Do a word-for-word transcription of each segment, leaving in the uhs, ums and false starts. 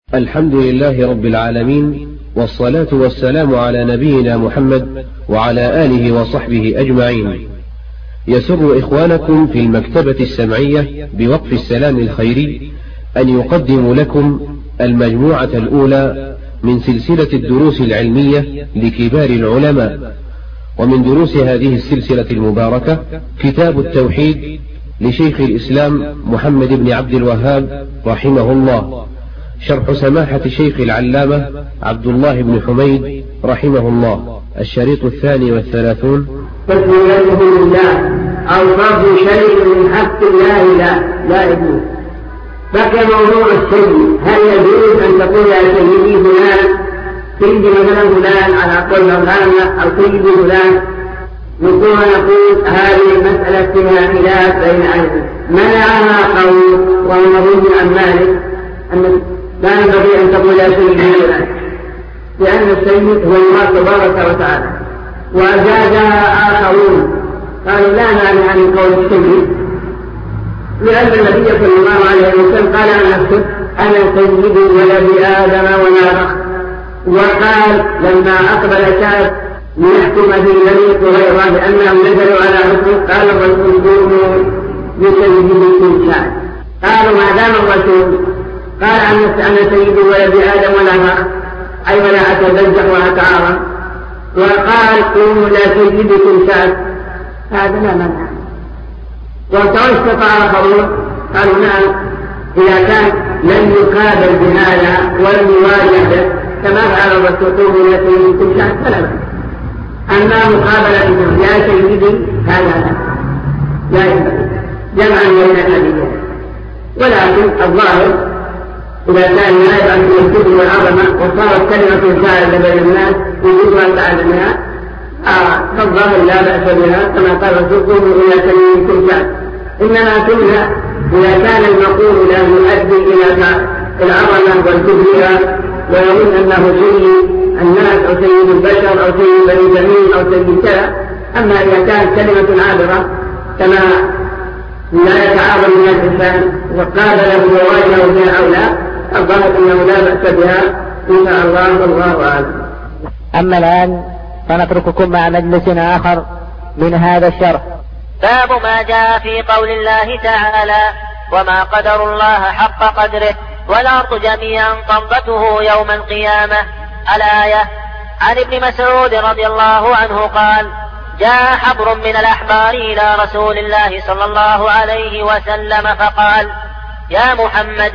الحمد لله رب العالمين، والصلاة والسلام على نبينا محمد وعلى آله وصحبه أجمعين. يسر إخوانكم في المكتبة السمعية بوقف السلام الخيري أن يقدم لكم المجموعة الأولى من سلسلة الدروس العلمية لكبار العلماء. ومن دروس هذه السلسلة المباركة كتاب التوحيد لشيخ الإسلام محمد بن عبد الوهاب رحمه الله، شرح سماحة شيخ العلامة عبد الله بن حميد رحمه الله، الشريط الثاني والثلاثون. تسميته لله أو صرف شيء من حق الله لا لا يجوز. بقي موضوع السيد، هل يجوز أن تقول يا سيدي فلان، سيدي مثلا فلان على قول مولانا، أو سيدي فلان؟ نقول نقول هذه المسألة فيها خلاف بين أهل، منعها قول وهو مروي عن مالك أن لا ينبغي أن تقول يا سيدي فلان، لأن السيد هو الله تبارك وتعالى. وأجازها آخرون قالوا لا مانع من قول السيد، لأن النبي صلى الله عليه وسلم قال عن نفسه أنا سيد ولد آدم ولا فخر. وقال لما أقبل كعب ليحكم في بني قريظة لأنهم نزلوا على حكمه قال الرسول قوموا بسيد من كعب. قالوا ما دام الرسول قال عن نفسه أنا سيد ولد آدم ولا فخر، أي ولا أتبجح وأتعاظم، وقال قوموا لا سيدكم كعب، هذا لا منع. وتوسط آخرون قالوا نعم إذا كان لم يقابل بهذا ولم يواجه به كما فعل الرسول قوموا لا سيدكم كعب فلا بأس. أما مقابلة بهم يا سيدي هذا لا ينبغي جمعا بين الحديثين. ولكن الظاهر إذا كان نائب عن الكبر والعظمة وصارت كلمة سائلة بين الناس يجوز أن تعلمها فالظاهر لا بأس بها كما قال الرسول قوموا إلى سيدكم كعب. إنما كلها إذا كان المقول لا يؤدي إلى العظمة والكبرياء ويظن أنه سيد الناس أو سيد البشر أو سيد بني تميم أو سيد كذا. أما إذا كانت كلمة عابرة كما لا يتعاظم من الإنسان وقابله وواجهه بها أو لا، الظاهر أنه لا بأس بها إن شاء الله والله أعلم. أما الآن فنترككم مع مجلس آخر من هذا الشرح. باب ما جاء في قول الله تعالى وما قدر الله حق قدره والأرض جميعا قبضته يوم القيامة، الآية. عن ابن مسعود رضي الله عنه قال جاء حبر من الأحبار إلى رسول الله صلى الله عليه وسلم فقال يا محمد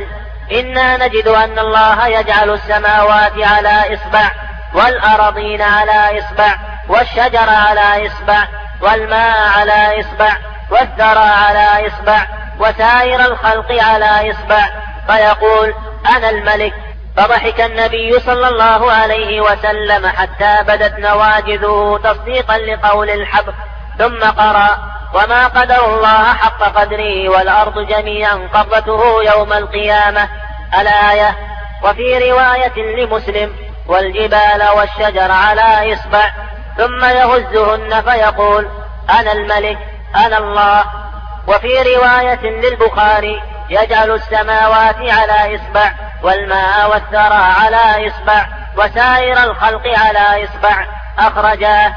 إنا نجد أن الله يجعل السماوات على إصبع والأراضين على إصبع والشجر على إصبع والماء على إصبع والثرى على إصبع وسائر الخلق على إصبع، فيقول أنا الملك. فضحك النبي صلى الله عليه وسلم حتى بدت نواجذه تصديقا لقول الحبر، ثم قرأ وما قدر الله حق قدره والأرض جميعا قبضته يوم القيامة، الآية. وفي رواية لمسلم والجبال والشجر على إصبع، ثم يهزهن فيقول أنا الملك أنا الله. وفي رواية للبخاري يجعل السماوات على إصبع والماء والثرى على إصبع وسائر الخلق على إصبع، أخرجاه.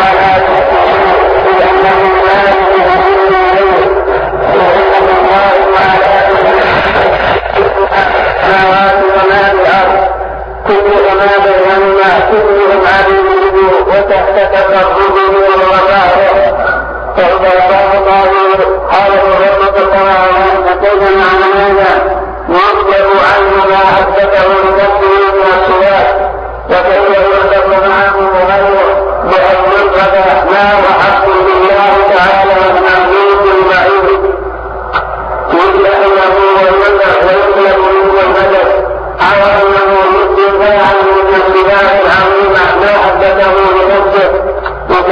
الله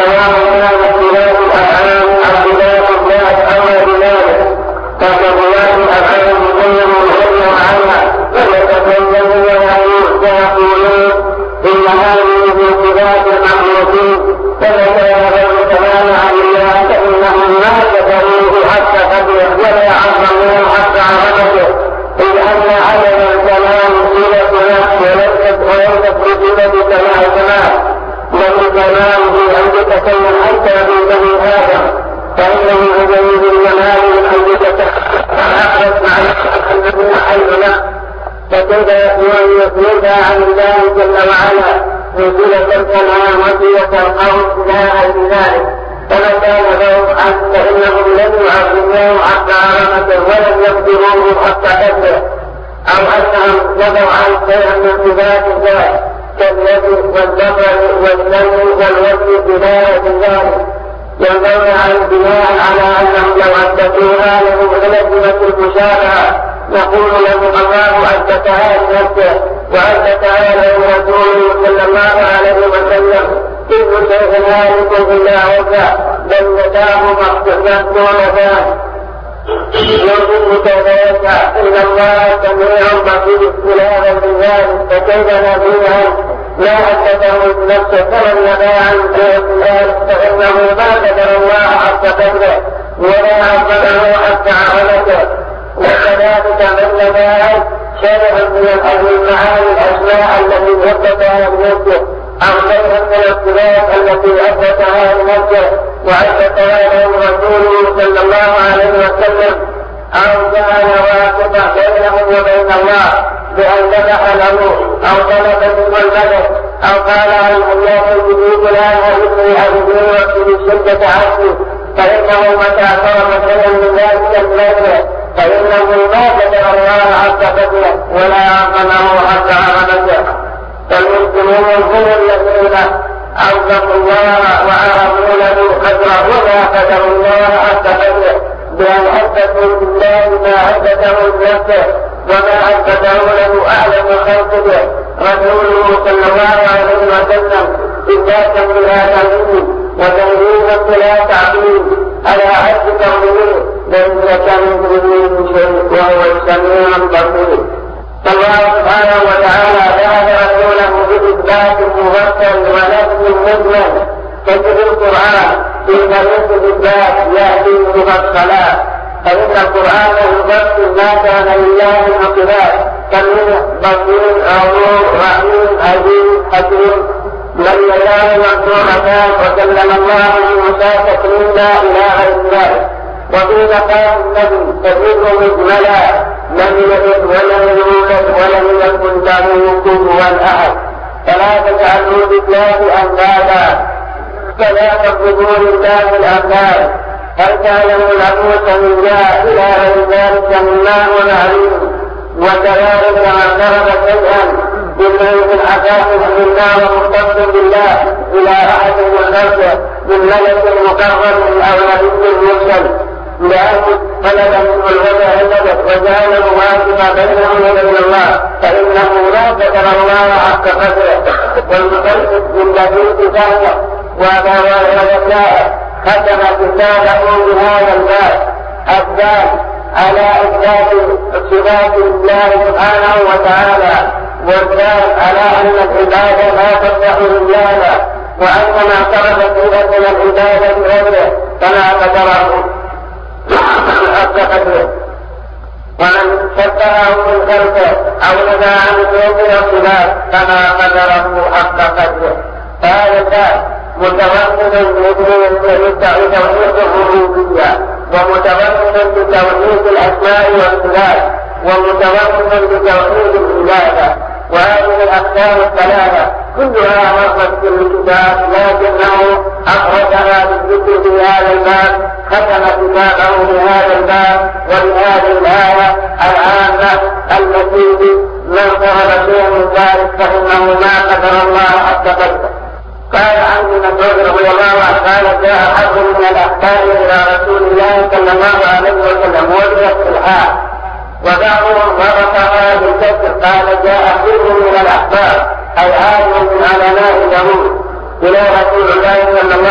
سواء كان اختلاف الأفعال أو خلاف الذات أو بذلك، فكذلك الأفعال مقيم غير عنها ويتكلمون ويقولون إن هذه من صفات المخلوقين، فإذا غير تمام عن الله فإنهم ما كفروه حتى قدره ولا عظموه حتى عظمته، إذ أن عدم الكلام صلة نفس وليست وليست بصلة كمال كمال، بل الكلام في أن يتكلم حتى في بني آدم، فإنه يجوز الجمال من أن يتكلم أخرج مع الذين حيث له، فكيف يكون يخلق عن الله جل وعلا وصلة الكلام وصلة القول لا بذلك، فما كان لهم أن فإنهم لم يعظموه حتى عظمته ولم يقدروه حتى قدره، أو أنهم نظروا عن شيئا من صفات الله كاليد والبصر والسمع والوجه بناء ذلك، ينبغي عن بناء على أنهم لو أثبتوها لهم لزمة المشابهة، نقول لهم الله أثبتها لنفسه وأثبتها له رسوله صلى الله عليه وسلم، كل شيء هالك إلا وجهه بل يداه مفتوحتان يوجد كذلك إن الله سميع بصير اختلافا بذلك، فكيف نبيها لا أثبته نفسه فلم يدع عن ذلك فإنه ما قدر الله حتى قدره ولا عظمه حتى عظمته، وكذلك مثل ذلك شرع من الأهل المعاني الأسماء التي أثبتها بنفسه أو شيئا من الصفات التي أثبتها بنفسه وأثبتها له رسوله صلى الله عليه وسلم، أو كان واثقا بينه وبين الله بأن ذبح له أو طلب منه الملك أو قال عن الله يجيب لا يجري أبدين وفي شدة عبده، فإنه متى طلب شيئا من ذلك الملك فإنه ما قدر الله حتى قدره ولا عظمه حتى عظمته، فالمسلمون هم الذين عظموا الله وعرفوا له قدره وما قدروا الله حتى قدره بأن أثبتوا بالله ما أثبته بنفسه وما أثبته له أعلم خلقه رسوله صلى الله عليه وسلم إثباتا بلا تأويل وتنزيلا بلا تعطيل على حد تقديره ليس كمثله شيء وهو السميع البصير. فالله سبحانه وتعالى بعث رسوله بإثبات مفصل ونفي مجمل كتب القرآن في طريق الإثبات يأتي مفصلا، فإن القرآن يفصل ما كان لله من صفات كمنه بصير غفور رحيم عزيز حكيم من يداه مفتوحتان وكلم الله موسى تكليما إلى غير ذلك، وفي مقام النبي تجده مجملا لم يلد ولم يولد ولم يكن له كفوا أحد، فلا تجعلوا بالله أندادا فلا تطلبوا لله الأنداد، هل تعلم له سميا إلى غير ذلك مما هو معلوم، وكذلك من ضرب شيئا بالله الحقائق بالله ومختص بالله إلى أحد من خلقه من ملك مقرب أو نبي مرسل لأن طلب منه الوجه الذي وجعله واجبا بينه وبين الله فإنه لا قدر الله حق قدره، والمخلص بالذي كتابه وذكاء ختم كتابه بهذا الباب الدال على إثبات صفات الله سبحانه وتعالى، والدال على أن العبادة لا تصلح لله، وأن ما طلب صفة من العبادة غيره فلا قدره حق قدره، ومن شبهه من خلقه أو نزع عن من الصفات فما قدره حق قدره، فهذا الباب متوسل بتوحيد الربوبية ومتوسل بتوحيد الأسماء والصفات ومتوسل بتوحيد العبادة، وهذه الأقسام الثلاثة كلها مرت في الكتاب لكنه أخرجها بالذكر في هذا الباب، ختم كتابه بهذا الباب وبهذه الآية العامة التي من طلب شيئا من ذلك فإنه ما قدر الله حتى قدره. قال عن ابن مسعود رضي الله عنه قال جاء حد من الأحكام إلى رسول الله صلى الله عليه وسلم وجدت الحال، وبعضهم ضبطها بالكسر قال جاء حد من الأحباب أي عالم من علماء اليهود إلى رسول الله صلى الله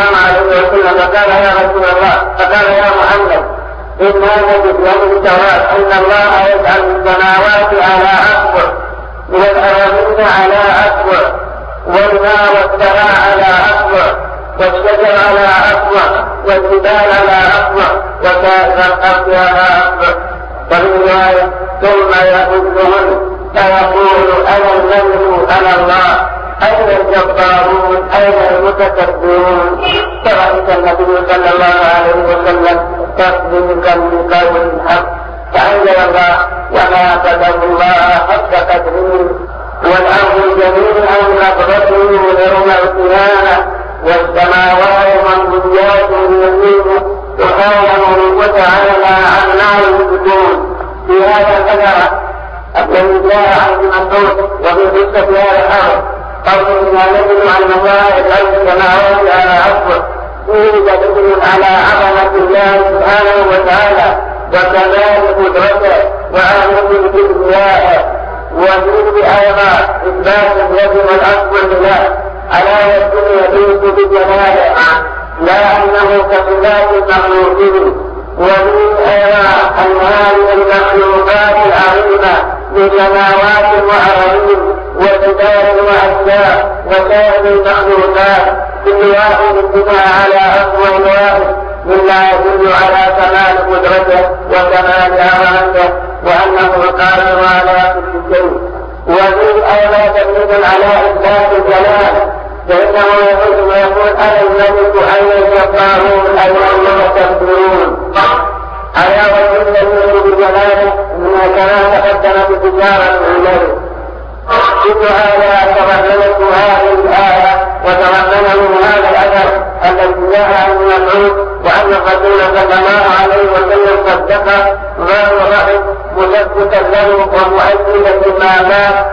الله عليه وسلم فقال يا رسول الله فقال يا محمد إن هذا بيان التوراة أن الله يجعل السماوات على أصبع والأراضين على أصبع والماء والثرى على أصبع والشجر على أصبع والجبال على أصبع وسائر الأرض على أصبع. وفي رواية ثم يهزهن فيقول أنا الملك أنا الله أين الجبارون أين المتكبرون. فرأيت النبي صلى الله عليه وسلم تصديقا بقول الحق فأنزل الله وما قدر الله حق قدره والأرض جميعا قبضته يوم القيامة والسماوات مملوكات بيمينه سبحانه وتعالى عما يشركون. في هذا الأثر الذي جاء عن مسعود وفي قصة هذا الأمر قوله لا نجد أن الله يجعل السماوات على أصبع فيه دليل على عظمة الله سبحانه وتعالى وكمال قدرته وعظمة الكبرياء. وفيه أيضا إثبات اليد والأصبع لله على يكون يليق بجلاله لا أنه كصفات المخلوقين. وفيه أيضا أن هذه المخلوقات العظيمة بسماوات وأراضين وجبال وأشجار وسائر المخلوقات كل واحد بما على أصبع واحد مما يدل على كمال قدرته وكمال عظمته وأنه القادر على كل شيء. وفيه أيضا دليل على إثبات الجلال فإنه يقول ويقول أنا الملك أين الجبارون أين المتكبرون على وجه الدليل بجلاله كما تقدم بتجارة الملك. كل هذا تضمنته هذه الآية وتضمنه هذا الأثر الذي جاء عن مسعود وأن الرسول صلى الله عليه وسلم صدقه غير رحم مثبتا له ومؤيدا بما مات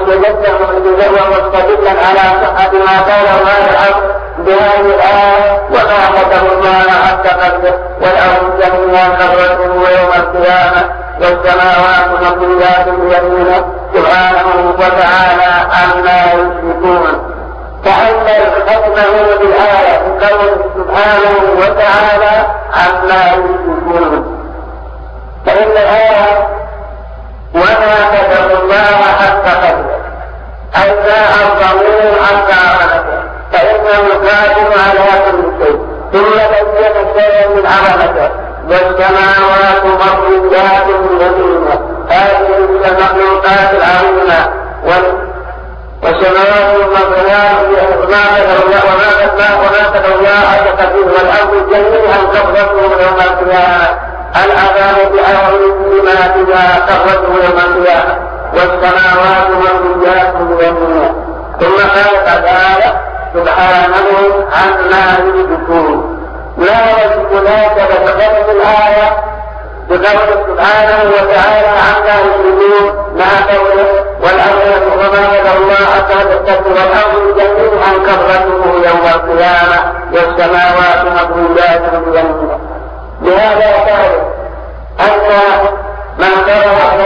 ومستدلا ومستدلا على صحة ما قاله هذا الأمر بهذه الآية وما قدر الله حق قدره والأرض جميعا قدرته يوم القيامة والسماوات مطويات بيمينه سبحانه وتعالى عما يشركون. تأمل حكمه بالآية بقوله سبحانه وتعالى عما يشركون. فإن الآية وما قدر الله حق قدره أي ما أرضوه حق عظمته فإنه قادر على كل شيء. ثم بين شيئا من عظمته والسماوات مطويات بيمينه هذه المخلوقات العظيمة والسماوات مطويات وما قدر الله حق قدره والأرض جميعا قبضته يوم القيامة العذاب بأرض بما فيها قبضته يوم القيامة والسماوات مطويات بيمينه. ثم قال تعالى سبحانه عما يشركون. لا يجب ذلك بتقدم الآية بقوله سبحانه وتعالى عما يشركون مع قوله والأرض وما قدر الله حق قدره والأرض جميعا قبضته يوم القيامة والسماوات مطويات بيمينه. لهذا قال أن من قرأ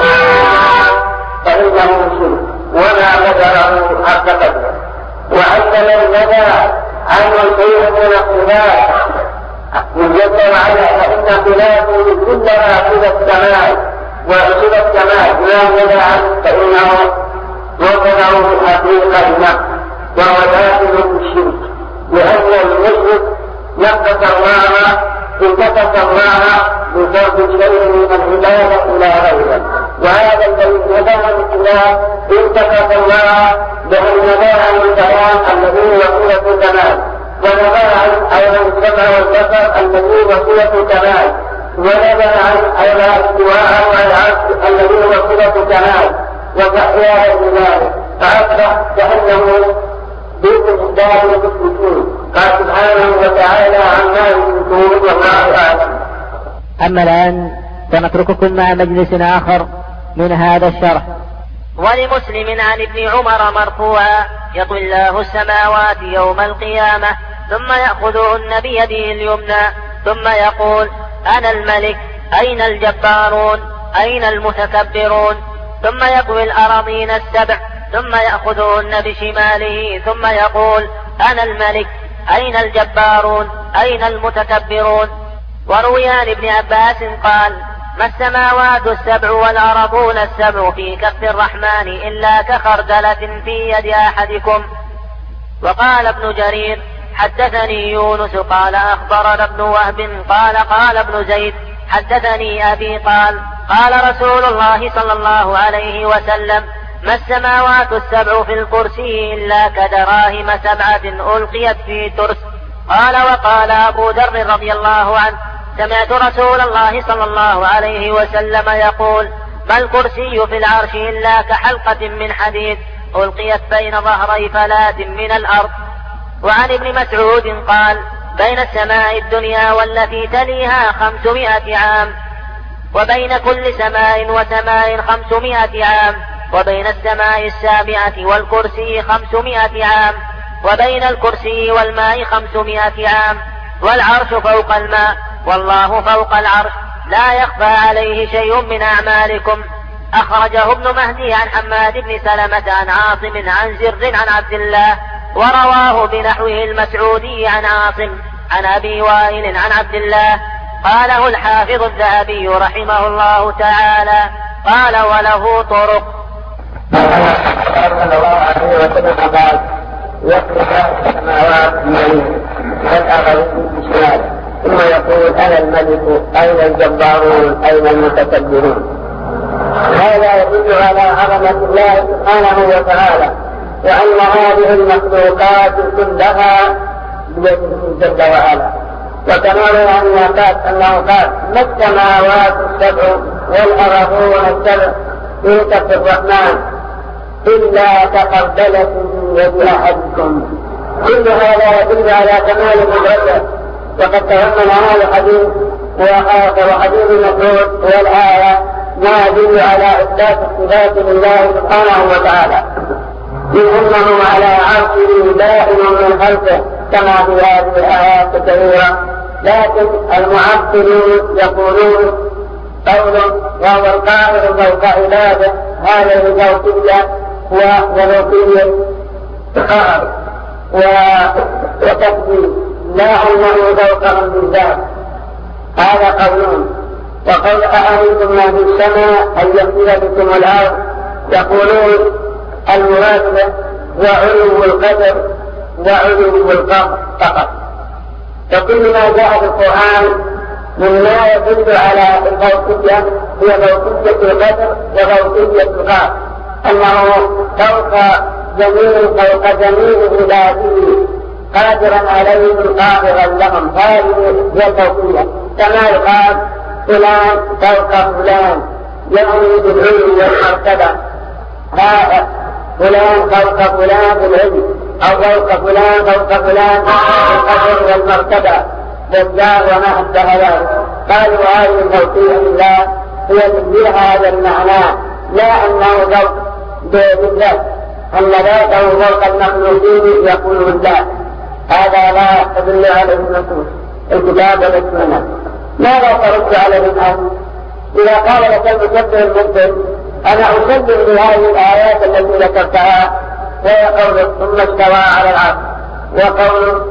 فإنه مشرك وما قدره حق قدره. وأن من نبى عنه شيء من الصفات مجد على فإن خلافه كلها صفة السماء وصفة السماء لا نبى عنه فإنه وقعه في الحقيقة نقص وهو داخل في الشرك. لأن المشرك نقص الله انتقص الله بفرض شيء من العبادة إلى غيره. وهذا الذي نبى عن الخلاف انتقص الله بأن نبى عن الكلام الذي وصلة الكمال ونبى عن أيضا السمع والبصر الذي وصلة كمال ونبى عن أيضا استواء والعرش الذي وصلة كمال وتحيا بذلك فأصبح كأنه بيت الإسلام المشركين. قال سبحانه وتعالى عما يشركون والله أعلم. أما الآن سنترككم مع مجلس آخر من هذا الشرح. ولمسلم عن ابن عمر مرفوعا يطوي الله السماوات يوم القيامة ثم يأخذهن بيده اليمنى ثم يقول أنا الملك أين الجبارون أين المتكبرون ثم يطوي الأراضين السبع ثم يأخذهن بشماله ثم يقول أنا الملك أين الجبارون أين المتكبرون. وروي عن ابن عباس قال ما السماوات السبع والأرضون السبع في كف الرحمن إلا كخردلة في يد أحدكم. وقال ابن جرير حدثني يونس قال أخبرنا ابن وهب قال قال ابن زيد حدثني أبي قال قال رسول الله صلى الله عليه وسلم ما السماوات السبع في الكرسي إلا كدراهم سبعة ألقيت في ترس. قال وقال أبو ذر رضي الله عنه سمعت رسول الله صلى الله عليه وسلم يقول ما الكرسي في العرش إلا كحلقة من حديد ألقيت بين ظهري فلاة من الأرض. وعن ابن مسعود قال بين السماء الدنيا والتي تليها خمسمائة عام وبين كل سماء وسماء خمسمائة عام وبين السماء السابعة والكرسي خمسمائة عام وبين الكرسي والماء خمسمائة عام والعرش فوق الماء والله فوق العرش لا يخفى عليه شيء من أعمالكم. أخرجه ابن مهدي عن حماد بن سلمة عن عاصم عن زر عن عبد الله ورواه بنحوه المسعودي عن عاصم عن أبي وائل عن عبد الله. قاله الحافظ الذهبي رحمه الله تعالى قال وله طرق. صلى الله عليه وسلم قال يخلق السماوات بيمينه والأرض بشماله ثم يقول أنا الملك أين الجبارون أين المتكبرون. هذا يدل على عظمة الله سبحانه وتعالى وأن هذه المخلوقات كلها بيده جل وعلا. وكما روى عن الناس أنه قال ما السماوات السبع والأرضون السبع في كف الرحمن إلا كخردلة من يد أحدكم. كل هذا يدل على كمال قدرته. وقد تضمن هذا الحديث وآخر حديث مسعود والآية ما يدل على إثبات الصفات لله سبحانه وتعالى من أنه على عرشه دائم من خلقه كما في هذه الآيات الكثيرة. لكن المعطلون يقولون قول وهو القاهر فوق عباده هذه الفوقية وذوقية قهر وتكذيب لا أنه فوقهم بالذات. هذا قولون. وقول أأمنتم ما في السماء أن يخسف بكم الأرض يقولون المراد به وعلو القدر وعلو القهر فقط. وكل ما جاء في القرآن مما يدل على الفوقية هي فوقية القدر وفوقية القهر أنه فوق جميع فوق جميع عباده قادرا عليهم قاهرا لهم. هذه هي الفوقية كما يقال فلان فوق فلان يعني بالعلم والمرتبة. هذا فلان فوق فلان بالعلم أو فوق فلان فوق فلان بالقدر والمرتبة بالدار وما أشبه ذلك. قالوا هذه الفوقية لله هي تدبير هذا المعنى لا أنه فوق بالذات أن ذاته فوق المخلوقين يقولون لا. هذا لا تدل عليه النصوص الكتاب والسنة. ماذا ترد عليه الآن إذا قال لك المكبر المبتل أنا أسلم بهذه الآيات التي ذكرتها وهي قوله ثم استوى على العرش وقوله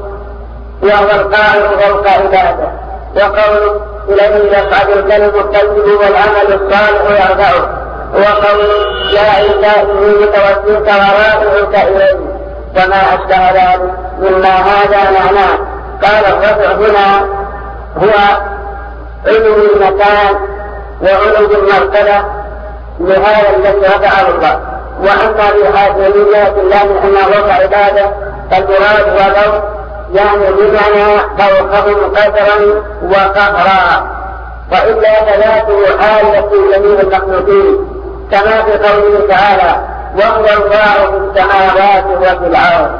وهو القاهر فوق عباده وقوله إليه يصعد الكلم الطيب والعمل الصالح يرفعه وقوله لا إله إلا توكلت ورائعك إليه وما أشبه ذلك مما هذا معناه. قال الرفع هنا هو علو المكان وعلو المرتبة لهذا الذي رفعه الله. وأما بحاجيات الله من أنه رفع عباده فالمراد هو فوق يعني بمعنى فوقهم قدرا وقهرا وإلا فذاته حالة في جميع المخلوقين كما في قوله تعالى وهو الله في السماوات وفي الأرض.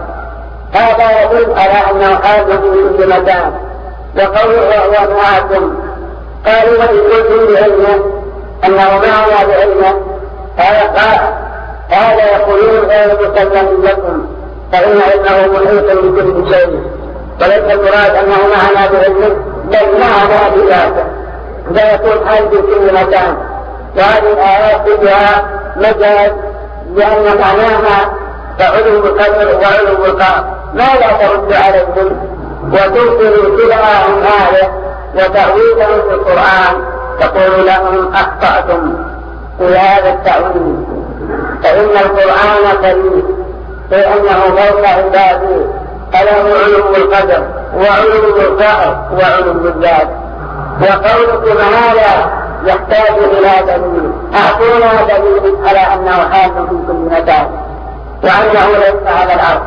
هذا يدل على أنه حال في كل مكان. وقوله وهو معكم قالوا وإن كنتم بعلمه أنه معنا بعلمه هذا يقولون غير مسلم لكم فإن علمه محيط بكل شيء وليس المراد أنه معنا بعلمه بل معنا بذاته لا يكون حال في كل مكان. وهذه الآيات كلها مجاز لأن معناها فعلو القدر وعلو القهر، ما لا ترد عليهم وتنكر كلهم آية وتأويلهم في القرآن، تقول لهم أخطأتم في هذا التأويل، فإن القرآن كريم لأنه فوق عباده، فله علو القدر وعلو القهر وعلو الذات. وقولكم هذا يحتاج إلى دليل، أعطونا دليل على أنه حال في كل مكان وأنه ليس على الأرض.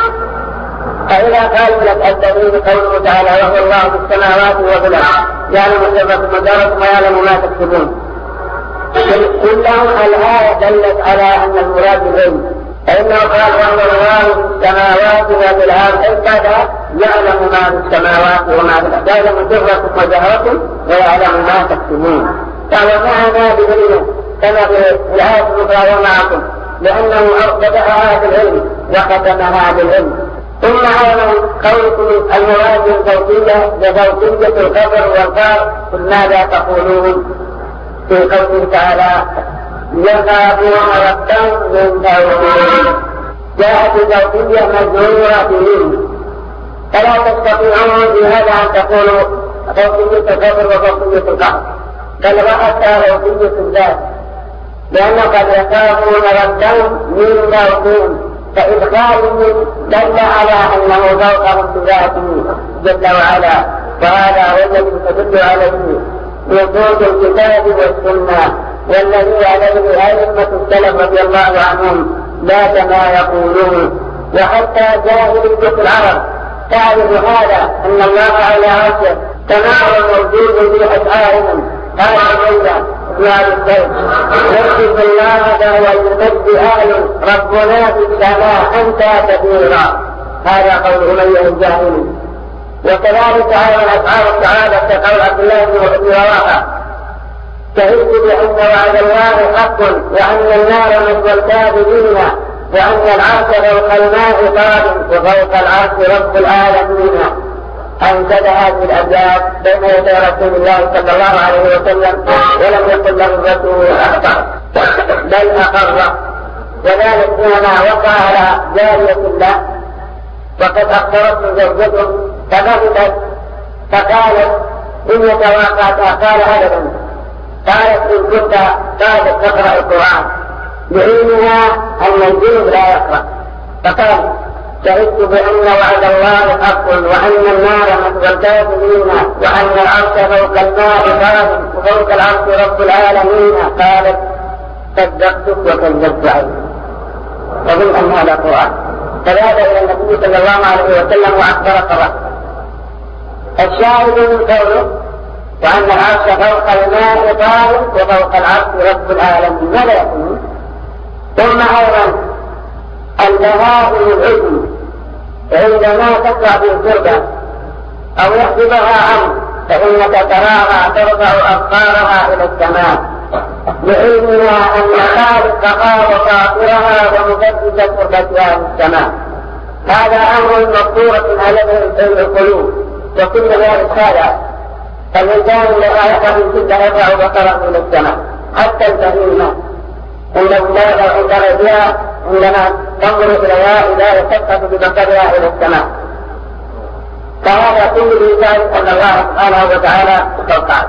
فإذا قالوا لك الدليل قوله تعالى وهو الله في السماوات وفي الأرض يعلم سركم وجهركم ويعلم ما تكسبون، كلهم الآية دلت على أن المراد العلم، فإنه قال وهو الله في السماوات وفي الأرض، أي يعلم ما في السماوات وما في الأرض، يعلم سركم وجهركم ويعلم ما تكسبون. فهو معنا بدليل كما في الآية الأخرى ومعكم، لأنه بدأها بالعلم وختمها بالعلم. ثم أيضا قولكم المراد الفوقية لفوقية القدر والقهر، ماذا تقولون في قوله تعالى يخافون ربهم من فوقهم؟ جاءت الفوقية مجرورة بهم، فلا تستطيعون بهذا أن تقولوا فوقية القدر وفوقية القهر، بل رأتها فوقية الذات، لأنه قد يخافون ربهم من فوقهم، فإدخالهم دل على أنه فوقهم بذاته جل وعلا، وهذا هو الذي تدل عليه نصوص الكتاب والسنة، والذي عليه أئمة السلف رضي الله عنهم لا كما يقولون. وحتى جاهلية العرب تعرف هذا أن الله على عرشه كما هو موجود في أشعارهم. قال عبيدة يا البيت نكتب الله فهو المجد أهل ربنا في السماء أنت كبيرا، هذا قول أمية الجاهلي. وكذلك أيضا أشعار الصحابة كقول عبد الله بن رواحة شهدت بأن وعد الله حق وأن النار مثوى الكافرين وأن العرش فوق الماء قادم وفوق العرش رب العالمين. أنشد هذه الأبيات بين يدي رسول الله صلى الله عليه وسلم ولم يقل له الرسول أخطأ بل أقر، وذلك حينما وقع على جارية الله وقد أخبرته زوجته فغضبت فقالت إن تواقعتها، قال أبدا، قالت إن كنت قادت تقرأ القرآن، بعلمها أن الجنب لا يقرأ، فقال شهدت بأن وعد الله حق وأن النار مثوى الكافرين وأن العرش فوق الماء قادم وفوق العرش رب العالمين. قالت صدقتك وكذبت عليك، وظن أن هذا قرآن. فذهب إلى النبي صلى الله عليه وسلم وأخبر قرأ. الشاهد من قوله وأن العرش فوق الماء قادم وفوق العرش رب العالمين ماذا يكون؟ ثم أيضا البهائم العلم عندما تقع في القربة أو يحسبها عنه فإنك تراها ترفع أبقارها إلى السماء، لعلمها أن خالقها وفاطرها ومجدد قربتها للسماء. هذا أمر مقصورة عليه القلوب وكل ذلك هذا، فالإنسان الذي يقع في الجدة يرفع بصره إلى السماء حتى البهيمة عند الولادة عند رجلها عندما تنظر إليها إذا يتفقد ببصرها إلى السماء. فهذا كل ذلك أن الله سبحانه وتعالى توقع.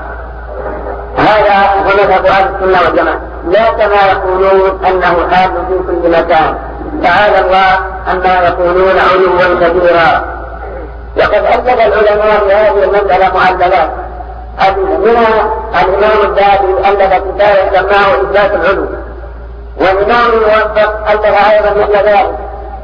هذا هو مذهب أهل السنة والجماعة، لا كما يقولون أنه حال في كل مكان، تعالى الله عما يقولون علوا كبيرا. وقد ألف العلماء في هذه المسألة معللات، منها الإمام الذهبي ألف كتابا سماه إثبات العلو، والإمام الموفق ألف أيضا مثل ذلك،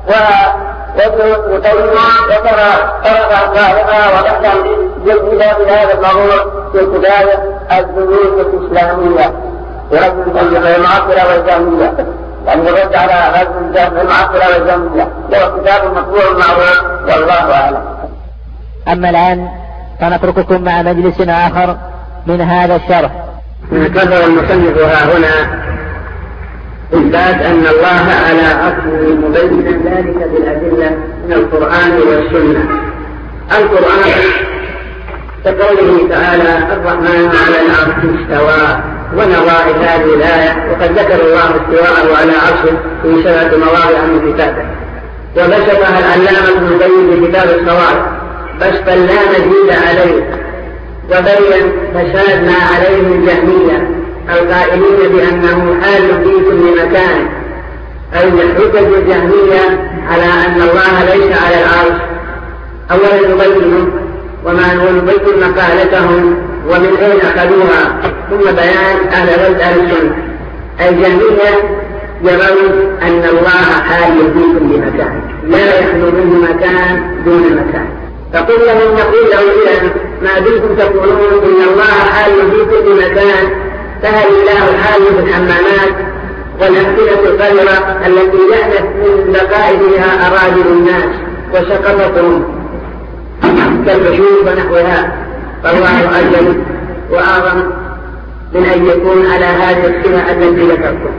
وابن تيمية ذكر طرفا ظاهرا وبحثا جيدا في هذا الموضوع في كتابه البنوك الإسلامية ورجل المعطلة والجهمية، يعني يرد على رجل المعطلة والجهمية، له كتاب مطبوع معروف والله أعلم. أما الآن فنترككم مع مجلس آخر من هذا الشرح. كثر المصنف هنا إثبات أن الله على أصله مبينا ذلك بالأدلة من القرآن والسنة. القرآن كقوله تعالى الرحمن على العرش استوى، ونظائر هذه الآية. وقد ذكر الله استواءه على عرشه في سبعة مواضع من كتابه، وبسطها العلامة ابن القيم في كتاب الصواعق بسطا لا مزيد عليه، وبين فساد ما عليه الجهمية القائلين بأنه حال في كل مكان، أي حجج الجهمية على أن الله ليس على العرش. أولا نبين وما نبين مقالتهم ومن أين أخذوها، ثم بيان أهل رد أهل السنة. الجهمية يرون أن الله حال في كل مكان، لا يخلو منه مكان دون مكان. فقل لهم نقول له إذا ما دمتم تقولون إن الله حال في كل مكان، فهل الله حال في الحمامات والأمثلة القذرة التي جعلت من دقائقها أراجل الناس وسقطتهم كالبشوش ونحوها؟ فالله أجل وأعظم من أن يكون على هذه الصفة التي ذكرتم.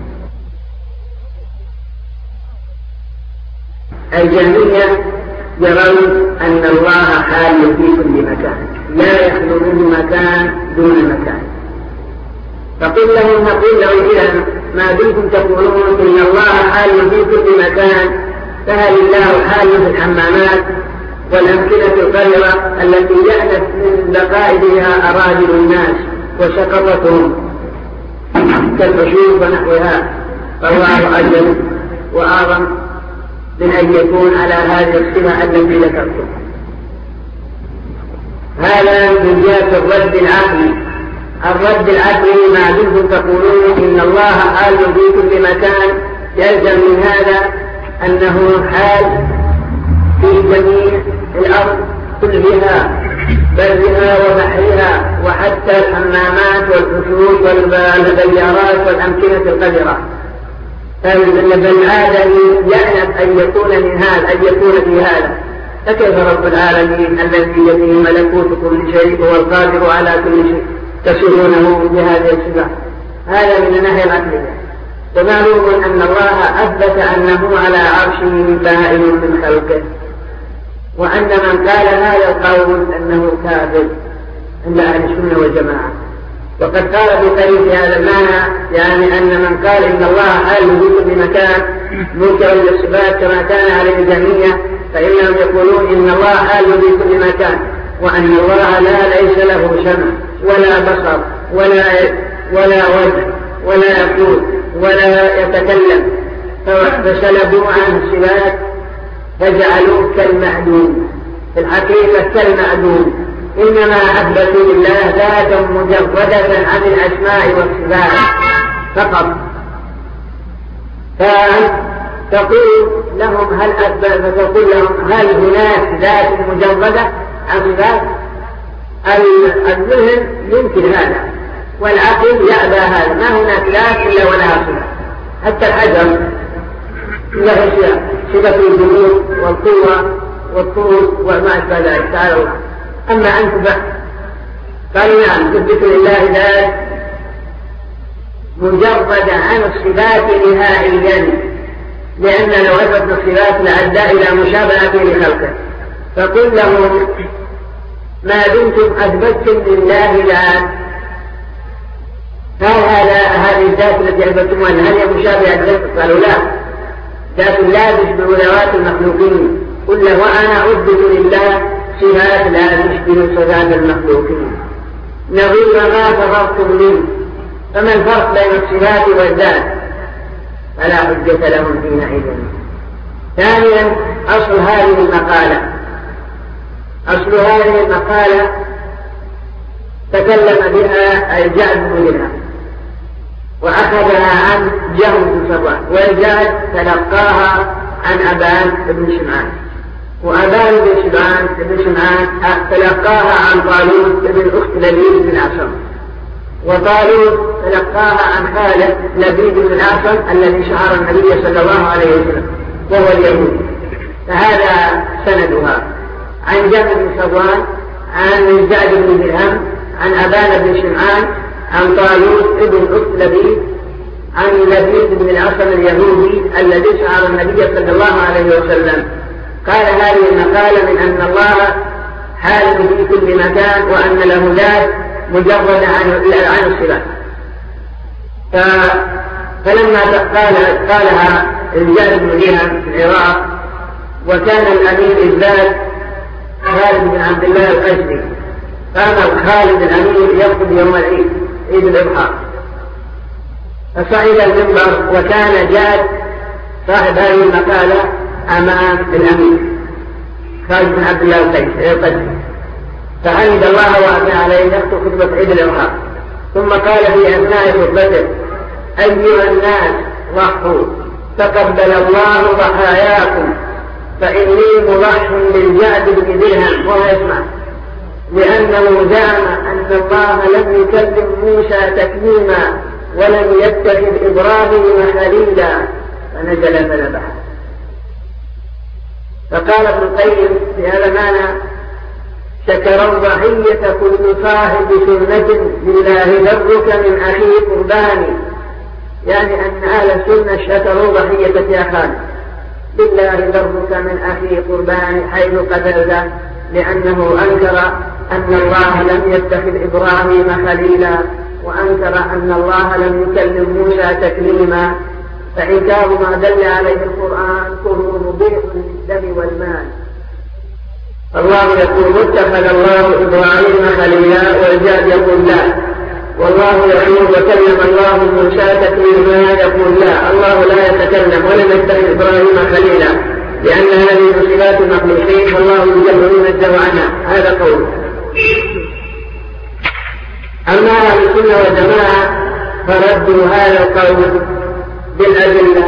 الجهمية يرون أن الله حال في كل مكان، لا يخلو منه مكان دون مكان. فقل لهم نقول له إذا ما دمتم تقولون إن الله حال في كل مكان، فهل الله حال في الحمامات والأمثلة القذرة التي جعلت من دقائقها أراجل الناس وسقطتهم كالبشوش ونحوها؟ فالله أجل وأعظم من أن يكون على هذه الصفة التي ذكرتم. هذا من جهة الرد العقلي. الرد العقلي ما دمتم تقولون إن الله حال في كل مكان، يلزم من هذا أنه حال في جميع الأرض كلها، برها وبحرها، وحتى الحمامات والحشوش والبيارات والأمكنة القذرة. فالبني آدم يعنف أن يكون من هذا، أن يكون في هذا. فكيف رب العالمين الذي بيده ملكوت كل شيء وهو القادر على كل شيء تسيرونه بهذه الصفة؟ هذا من الناحية العقلية. ومعلوم أن الله أثبت أنه على عرشه بائن من خلقه، وأن من قال هذا القول أنه كافر عند أهل السنة والجماعة. وقد قال في قريب هذا المعنى، يعني أن من قال إن الله حال في كل مكان منكرا للصفات كما كان عليه الجهمية، فإنهم يقولون إن الله حال في كل مكان، وأن الله لا ليس له سمع ولا بصر ولا ولا وجه ولا يقول ولا يتكلم، فسلبوا عن الصفات فجعلوه كالمعدوم. في الحقيقة كالمعدوم، إنما أثبتوا لله ذاتا مجردة عن الأسماء والصفات فقط. فتقول لهم هل أثبت فتقول لهم هل هناك ذات مجردة عن صفات؟ الذهن يمكن هذا، والعقل يأبى هذا. ما هناك ذات إلا ولها صفة. حتى الحجر له صفة الجنود والقوة والطول وما أشبه ذلك. تعالوا أما أنت قالوا نعم تثبت لله ذات مجرد عن الصفات نهائيا، لأن لو أثبت الصفات لأدى إلى مشابهة لخلقه. فقل لهم ما دمتم أثبتتم لله ذات، هل هذه الذات التي أثبتموها هل هي مشابهة لخلقه؟ قالوا لا، ذات لا تشبه ذوات المخلوقين. قل له وأنا أثبت لله صفات لا تشبه صفات المخلوقين، نظير ما تفرقتم منه. فما الفرق بين الصفات والذات؟ فلا حجة لهم حينئذ. ثانيا أصل هذه المقالة، أصل هذه المقالة تكلم بها الجعد بن درهم وأخذها عن جهم بن صفوان، والجعد تلقاها عن أبان بن شمعان، وأبان بن شمعان بن شمعان تلقاها عن طالوت بن أخت لبيد بن الأعصم، وطالوت تلقاها عن خالد لبيد بن الأعصم الذي شهر النبي صلى الله عليه وسلم وهو اليهودي. فهذا سندها عن جهم بن صفوان عن الجعد بن درهم عن أبان بن شمعان عن طالوت بن أخت لبيد عن لبيد بن الأعصم اليهودي الذي شهر النبي صلى الله عليه وسلم. قال هذه المقالة من أن الله حال في كل مكان، وأن له ذات مجرد عن عن الصفات. فلما قال قالها رجال بن جهة في العراق، وكان الأمير الزاد خالد بن عبد الله القشري، فأمر خالد الأمير يخطب يوم العيد عيد الأضحى، فصعد المنبر وكان جاد صاحب هذه المقالة أمام الأمير خالد بن عبد الله القشري، فحمد الله وأثنى عليه يخطب خطبة عيد الأضحى، ثم قال في أثناء خطبته: أيها الناس ضحوا تقبل الله ضحاياكم، فإني مضح بالجعد بن درهم وهو يسمع، لأنه زعم أن الله لم يكلم موسى تكليما ولم يتخذ إبراهيم خليلا، فنزل فذبحه. فقال ابن القيم في هذا المعنى: شكر الضحية كل صاحب سنة لله درك من أخي قرباني، يعني أن أهل السنة شكروا ضحية أخان لله درك من أخي قرباني حيث قتل، لأنه أنكر أن الله لم يتخذ إبراهيم خليلا، وأنكر أن الله لم يكلم موسى تكليما، فإنكار ما دل عليه القرآن كله مضيع للدم والمال. الله يقول: اتخذ الله إبراهيم خليلا، والجاد يقول لا. والله يقول: وكلم الله موسى تكليما، يقول لا، الله لا يتكلم ولم يتخذ إبراهيم خليلا، لأن هذه من صفات المخلوقين فالله يجل وينزه عنها. هذا قول. أما أهل السنة والجماعة فردوا هذا القول بالأدلة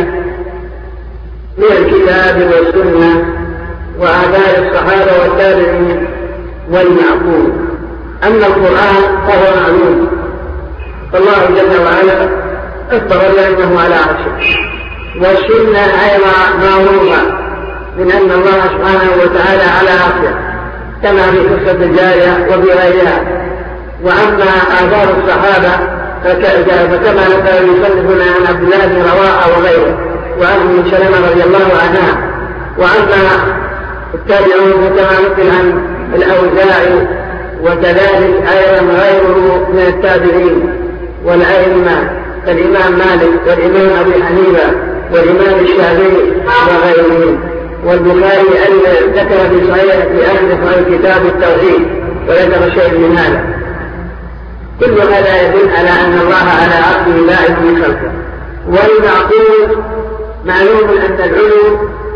من الكتاب والسنة وآثار الصحابة والتابعين والمعقول. أما القرآن فهو معلوم، فالله جل وعلا أخبر بأنه على عرشه، والسنة أيضا معروفة من أن الله سبحانه وتعالى على عرشه، كما في قصة الجارية وبغيرها. وأما آثار الصحابة فكما نقل المصنف عن عبد الله بن رواحة وغيره وعن أم سلمة رضي الله عنها. وأما التابعون فكما نقل عن الأوزاعي، وكذلك أيضا غيره من التابعين والأئمة كالإمام مالك والإمام أبي حنيفة والإمام الشافعي وغيرهم. والبخاري ذكر في صحيح في آخر كتاب التوحيد وذكر شيء من هذا. كل هذا يدل على أن الله على عرشه لا من خلقه. والمعقول معلوم أن العلو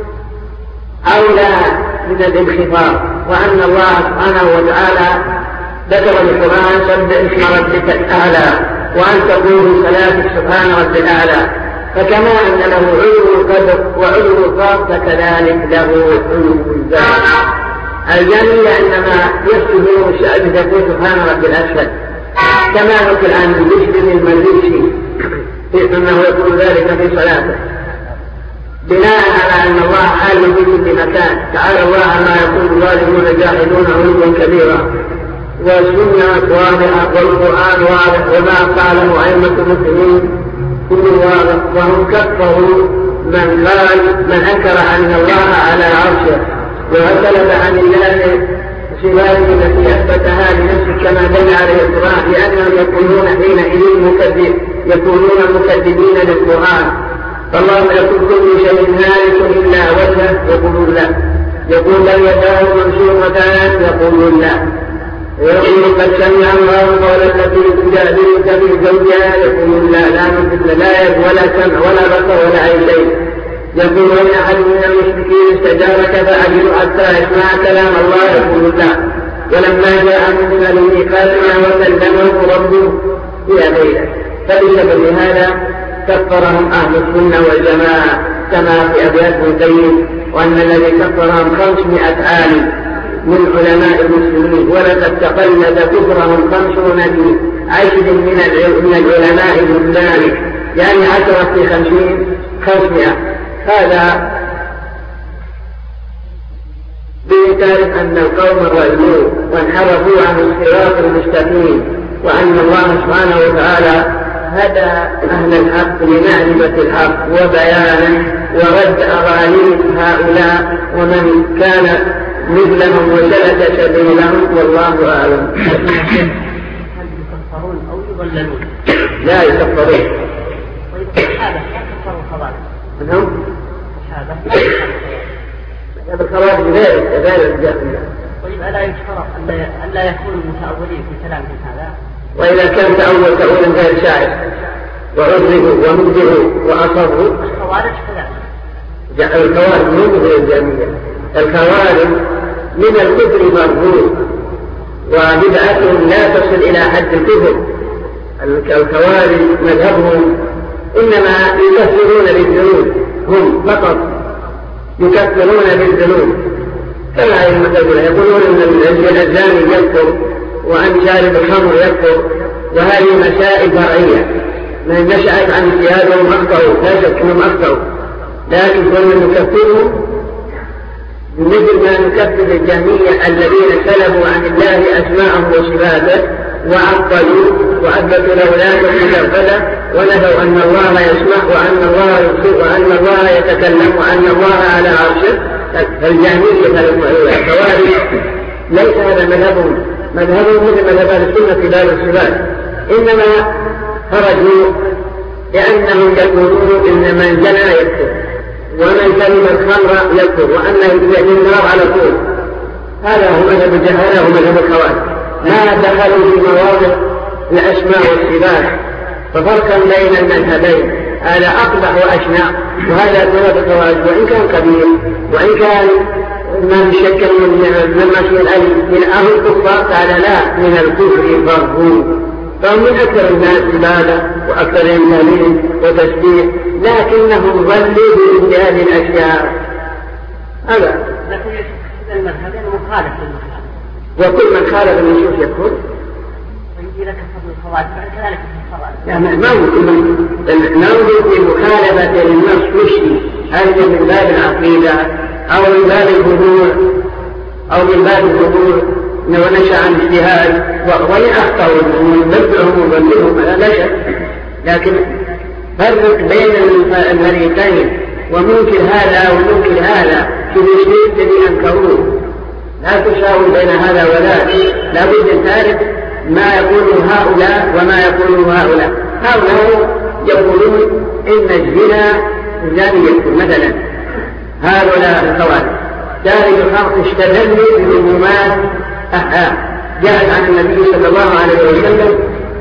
أولى من الانخفاض، وأن الله سبحانه وتعالى ذكر في القرآن: سبح اسم ربك الأعلى، وأن تقول صلاتك سبحان رب الأعلى. فكما أن له علو القدر وعلو الذات فكذلك له علو الذات. الجميع إنما يسجد الشعب يقول سبحان رب الأسفل، كما نقل عن بشر المريسي أنه يقول ذلك في صلاته، بناء على أن الله عالم في كل مكان. تعالى الله ما يقول الظالمون جاحدون علوا كبيرا. والسنة واضحة والقرآن واضح، وما قاله أئمة المسلمين كل واضح. وهم كفروا من قال من أنكر أن الله على عرشه وأسلف عن الله صفاته التي أثبتها لنفسه كما دل عليه القرآن، لأنهم يكونون حينئذ مكذب يكونون مكذبين للقرآن. فالله يقول كل شيء هالك إلا وجهه، يقولون لا. يقول بل يداه مبسوطتان، يقولون لا. يقول قد سمع الله قول التي تجادلك في زوجها، يقولون لا، لا مثل لا يد ولا سمع ولا بصر ولا أي شيء. يقول إن أحد من المشركين استجارك فأجل حتى يسمع كلام الله، يقول لا. ولما جاء موسى لميقاتنا وكلمه ربه إلى غيره. فبسبب هذا كفرهم أهل السنة والجماعة كما في أبيات ابن القيم، وأن الذي كفرهم خمسمائة عالم من علماء المسلمين، ولقد تقلد كفرهم خمسون عشر من العلماء من ذلك، يعني عشرة في خمسين خمسمائة. هذا بإنكار أن القوم ضلوا وانحرفوا عن الصراط المستقيم، وأن الله سبحانه وتعالى هدى أهل الحق لمعرفة الحق وبيانه ورد أغاني هؤلاء ومن كان مثلهم وسلك سبيلهم، والله أعلم. هل يكفرون أو يضللون؟ لا يكفرون. الشهادة كفروا الخوارج. منهم؟ الشهادة مذهب الخوارج غير غير الجهمية. طيب ألا يشترط أن لا يكونوا متأولين في كلامهم هذا؟ وإذا كان تأول تأويلا غير شاعر وعرضه ومده وأصره الخوارج كذلك. الخوارج من غير الجهمية. الخوارج من الكفر مرفوض وبدعتهم لا تصل إلى حد الكفر. الخوارج مذهبهم إنما يكفرون بالذنوب، هم فقط يكفرون بالذنوب كما يقولون أن الزاني يكفر وأن شارب الخمر يكفر، وهذه مسائل فرعية من نشأت عن اجتهادهم أخطأوا، لا شك أنهم أخطأوا، لكن كنا نكفرهم مثل ما نكفر الجهمية الذين سلبوا عن الله أسماءه وصفاته وعطلوا وأثبتوا له لا تنفذ ونفوا أن الله يسمع وأن الله يبصر وأن الله يتكلم وأن الله على عرشه. فالجهمية الخوارج ليس هذا مذهبهم، مذهبهم مثل مذهب السنة في باب الصفات، إنما خرجوا لأنهم يقولون إن من زنى يكفر ومن شرب الخمر يكفر وأن يدخل النار على طول. هذا هو مذهب الجهالة ومذهب الخوارج، ما دخلوا في مواضع الأسماء والصفات. ففرقا بين المذهبين هذا أقبح وأشنع، وهذا مذهب الخوارج وإن كان كبير وإن كان ما شك من مسؤول من أهل الكفار قال لا من الكفر فرضون، فهم من أكثر الناس عبادة وأكثر تهليل وتسبيح، لكنهم ظلوا بمثل هذه الأشياء. هذا لكن المذهبين مخالف للمخالف، وكل من خالف النصوص يكفر. وإذا كفروا الخوارج فكذلك الخوارج ما ممكن ننظر في مخالفة للنص مشي، هل من باب العقيدة أو من باب الهدوء أو من باب الهدوء ونشأ عن اجتهاد وإن أخطأوا نبعهم وظلهم لا شك، لكن فرق بين الفريقين وممكن هذا وممكن هذا في الشيء الذي أنكروه، لا تساوي بين هذا وذاك، لا بد أن تعرف ما يقوله هؤلاء وما يقوله هؤلاء. هؤلاء يقولون إن الزنا الزاني يكفر مثلا، هؤلاء الخوارج ذلك الخلق استدلوا بالعمومات جاءت عن النبي صلى الله عليه وسلم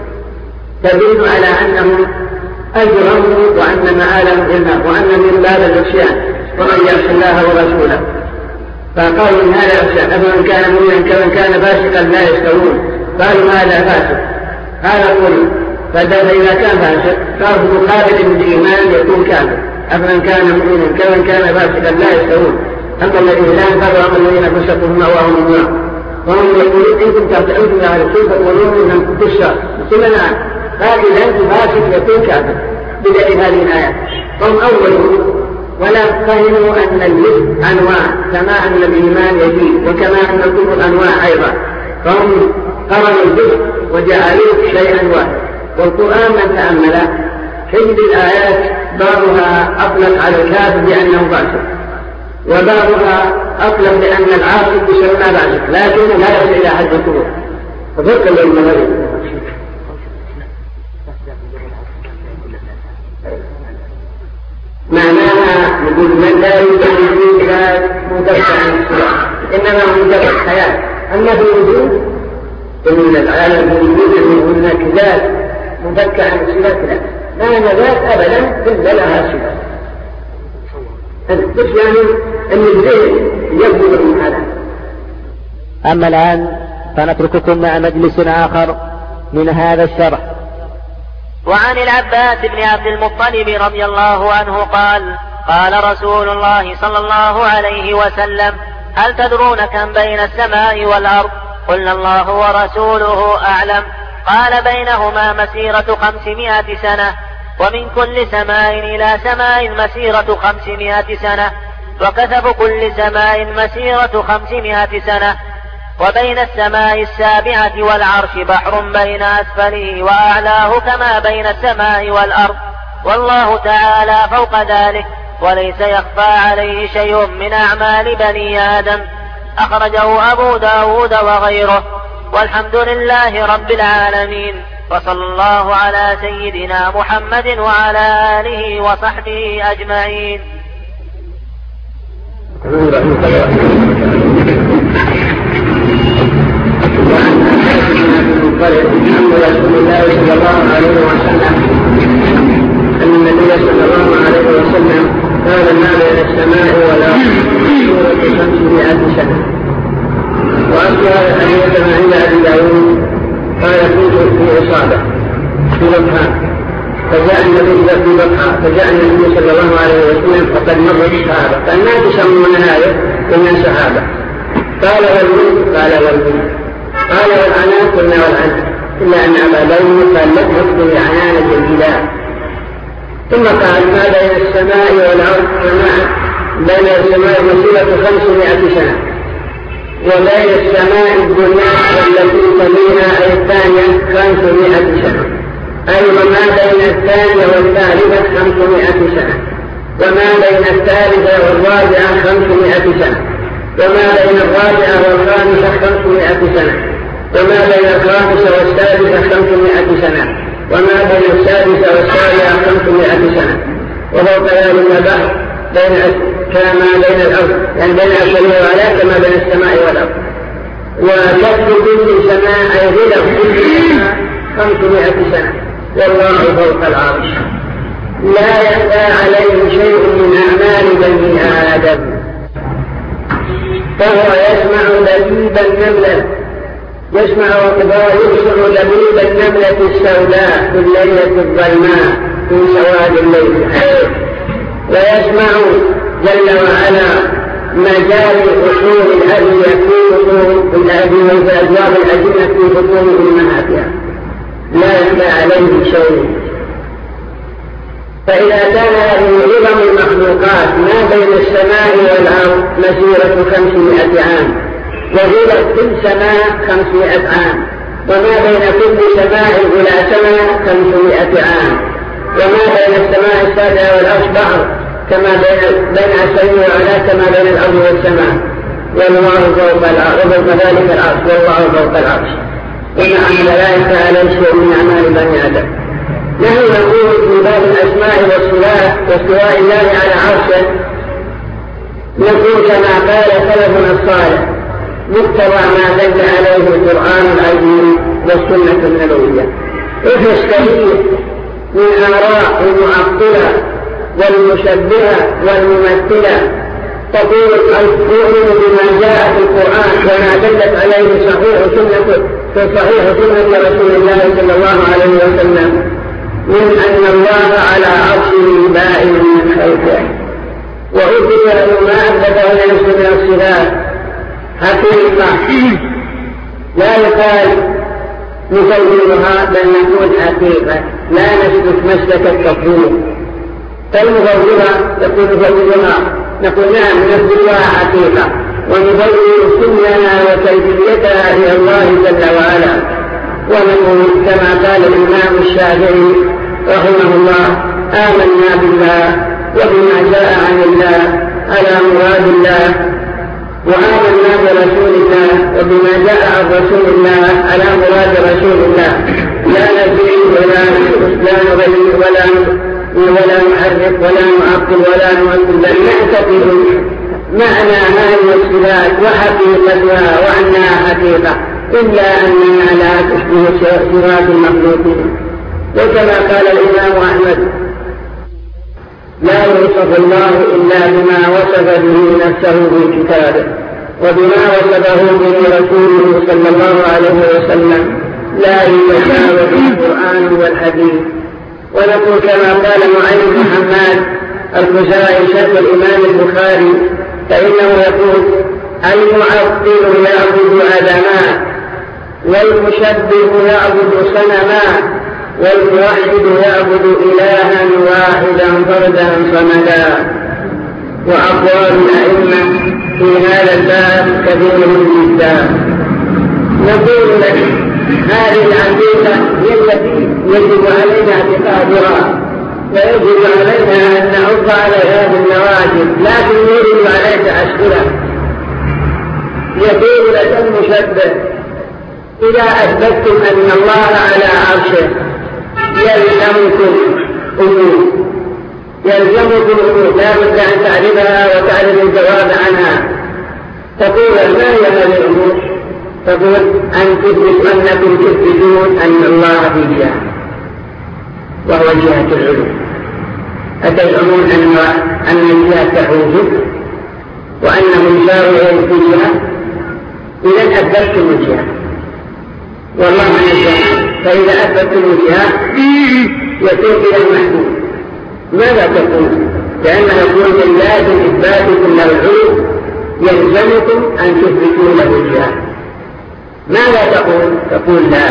تدل على أنهم أجرموا وأن مآلهم إلى النار وأن من باب العصيان ومن يعص الله ورسوله. فقالوا إن هذا عصيان، أفمن كان مؤمنا كمن كان فاسقا لا يستوون، قالوا هذا فاسق هذا قل، فإذا كان فاسق قالوا مخالف بالإيمان يكون كافر، أفمن كان مؤمنا كمن كان فاسقا لا يستوون، أما الذين لا ينفروا أما الذين فسقوا مأواهم النار. وهم يقولون إن كنت تعتمدون على الرسول فتقولون إنهم كفار، كلنا قال إذا أنت فاسق يكون كافر بدليل هذه الآيات. فهم أولوا ولا فهموا أن الجزء أنواع كما أن الإيمان يزيد وكما أن الكفر أنواع أيضا، فهم قرنوا الجزء وجعلوه شيئا واحد. والقرآن من تأمل تجد الآيات بعضها أطلق على الكافر بأنه فاسق وبعضها أطلق بأن العاصي يسمى فاسق، لكن لا يصل إلى حد الكفر. ففرق بين المذاهب. معناها نقول من لا يوجد إلى مدفع عن الصلاة إنما هو مدفع الحياة، أما في وجود إن العالم في وجود من هناك ذات مدفع عن الصلاة لا لا ذات أبدا إلا لها صلاة. بس يعني أن الذهن يبدو من هذا. أما الآن فنترككم مع مجلس آخر من هذا الشرح. وعن العباس بن عبد المطلب رضي الله عنه قال قال رسول الله صلى الله عليه وسلم هل تدرون كم بين السماء والأرض؟ قلنا الله ورسوله أعلم. قال بينهما مسيرة خمسمائة سنة، ومن كل سماء إلى سماء مسيرة خمسمائة سنة، وكثف كل سماء مسيرة خمسمائة سنة، وبين السماء السابعة والعرش بحر بين أسفله وأعلاه كما بين السماء والأرض، والله تعالى فوق ذلك وليس يخفى عليه شيء من أعمال بني آدم. أخرجه أبو داود وغيره، والحمد لله رب العالمين. وصلى الله على سيدنا محمد وعلى آله وصحبه أجمعين. عن رسول الله صلى الله عليه وسلم أن النبي صلى الله عليه وسلم قال ما بين السماء والأرض سورة خمسمائة سنة. وأصل هذا الحديث كما عند أبي داود قال كنت في إصابة في بطحاء فجاء النبي في بطحاء فجاء النبي صلى الله عليه وسلم فقد مر الصحابة فالناس يسمون هذا كنا صحابة. قال والملك قال والملك قال والعنان قلنا والعنان إلا أن أبا داود قال لا تكتب عنانة الجبال. ثم قال ما بين السماء والأرض بين السماء مسيرة خمسمائة سنة وبين السماء الدنيا التي تليها أي الثانية خمسمائة سنة أي وما بين الثانية والثالثة خمسمائة سنة وما بين الثالثة والرابعة خمسمائة سنة وما بين الرابعة والخامسة خمسمائة سنة وما بين الخامسة والسادسة خمسمائة سنة وما بين السادسة والسابعة خمسمائة سنة وفوق ذلك بعد بين كما بين الأرض يعني بين السماء والأرض كما بين السماء والأرض. وكف كل سماء أي غلق كل سماء خمسمائة سنة والله فوق العرش لا يخفى عليه شيء من أعمال بني آدم. فهو يسمع لبيب النملة يسمع يبصر لبيب النملة السوداء في الليلة الظلماء في سواد الليل ويسمع جل وعلا مجاري أصول الأدوية في بطون الأدوية في أجواب الأدوية في بطون أمهاتها لا يخفى عليه شيء. فإذا كان هذه عظم المخلوقات ما بين السماء والأرض مسيرة خمسمائة عام وغلق كل سماء خمسمائة عام وما بين كل سماء إلى سماء خمسمائة عام وما بين السماء السابعة والأرض بحر كما بين بين السماء والأرض كما بين الأرض والسماء والله فوق العرش وفوق ذلك العرش والله فوق العرش ومع لا يخفى عليه شيء من أعمال بني آدم. نحن نقول في باب الأسماء والصفات واستواء الله على عرشه نقول كما قال سلفنا الصالح مقتضى ما دل عليه القرآن العظيم والسنة النبوية. إذ الصحيح من آراء المعطلة والمشبهة والممثلة تقول تؤمن بما جاء في القرآن وما دلت عليه صحيح سنة في صحيح سنة رسول الله صلى الله عليه وسلم من أن الله على عرشه بائن من خلقه وأثبت له ما أثبته لنفسه من الصفات حقيقة لا يقال نفوضها بل نقول حقيقة لا نسلك مسلك التفويض. فالمفوضة تقول نفوضها نقول نعم نفوضها حقيقة ونفوض سننا وكيفيتها إلى الله جل وعلا ونقول كما قال الإمام الشافعي رحمه الله آمنا بالله وبما جاء عن الله على مراد الله وآمنا برسول الله وبما جاء عن رسول الله على مراد رسول الله لا نزيد ولا لا نغير ولا ولا نحرك ولا نعطل ولا نؤثر بل نعتقد معنى هذه الصفات وحقيقتها وأنها حقيقة إلا أننا لا تشبه صفات المخلوقين. وكما قال الإمام أحمد لا يوصف الله إلا بما وصف به نفسه في كتابه وبما وصفه به رسوله صلى الله عليه وسلم لا يتجاوز القرآن والحديث. ونقول كما قال معين بن حماد الخزاعي شيخ الإمام البخاري فإنه يقول المعطل يعبد آدما والمشبه يعبد صنما والموحد يعبد إلها واحدا فردا صمدا. وأقوال الأئمة في هذا الباب كثير جدا. نقول لك هذه العقيدة هي التي يجب علينا اعتقادها ويجب علينا أن نعض عليها بالنواجذ لكن يريد عليك أسئلة. يقول لك المشبه إذا أثبتتم أن الله على عرشه يلزمكم أمور يلزمكم أمور لا بد أن تعرفها وتعرف الجواب عنها. تقول ما هي هذه الأمور؟ تقول أن تثبت أنكم تثبتون أن الله في جهة وهو جهة العلو، أتزعمون أن أن الجهة تحوز وأنه يساوي في جهة، إذا أثبتتم الجهة والله من الجهة، فإذا أثبتتم الجهة يكون إلى المحدود. ماذا تقول؟ لأنه يقول إن لازم إثباتكم له العلو يلزمكم أن تثبتوا له الجهة. ماذا تقول؟ تقول لا،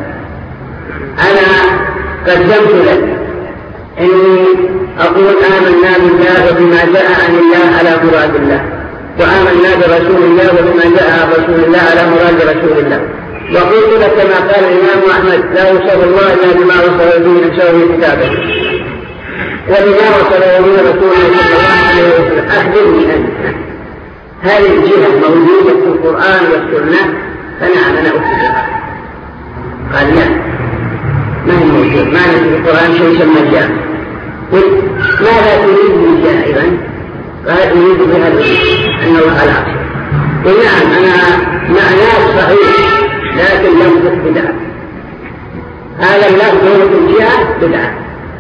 أنا قدمت لك إني أقول آمنا بالله وبما جاء عن الله على مراد الله، وآمنا برسول الله وبما جاء عن رسول الله على مراد رسول الله، وقلت لك كما قال الإمام أحمد لا يوصف الله إلا بما وصف به نفسه في كتابه وبما وصف به رسوله صلى الله عليه وسلم. أخبرني أنت هذه الجهة موجودة في القرآن والسنة؟ فنعم أنا أخبرها. قال لا، ما هي موجود، ما نجد في القرآن شيء يسمى الجهة. قلت ماذا تريد بالجهة إذن؟ قال أريد بها أن الله على عرشه. قل نعم أنا معناه صحيح لكن لم بدعة، هذا اللفظ هو في الجهة بدعة،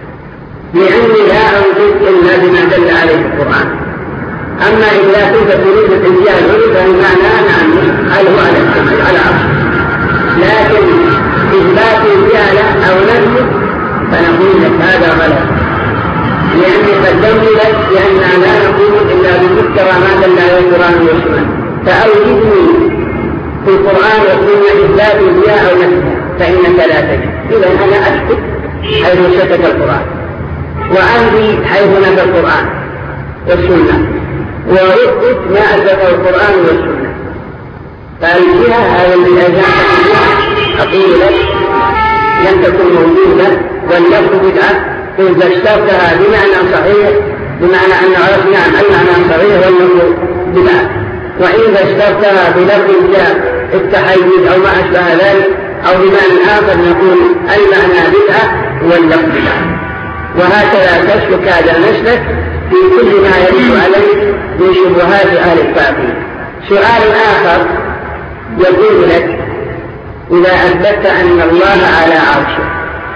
لأني لا أوجد إلا بما دل عليه القرآن. أما إذا كنت تريد في الجهة العلو فالمعنى نعم هل هو على السماء على عرشه، لكن إثبات الجهة له أو نفسه فنقول لك هذا غلط، لأني قدمت لك لأننا لا نقول إلا بذكر ما دل عليه القرآن والسنة، فأوجدني في القرآن والسنة إثبات الجهة أو نفسها فإنك لا تجد. إذا أنا أثبت حيث سكت القرآن وأنبي حيث نفى القرآن والسنة وأثبت ما أثبته القرآن والسنة. فالجهة هذا الذي أجابت أقول لك لم تكن موجودة واللفظ بدعة إذا اشترتها بمعنى صحيح بمعنى أن عرفنا عن المعنى صحيح واللفظ بدعة، وإذا اشترتها بلفظ جاء التحيز أو ما أشبه ذلك أو بمعنى آخر نقول المعنى بدعة واللفظ بدعة. وهكذا تسلك هذا نسلك في كل ما يرد عليه من شبهات أهل التعطيل. سؤال آخر يقول لك إذا أثبت أن الله على عرشه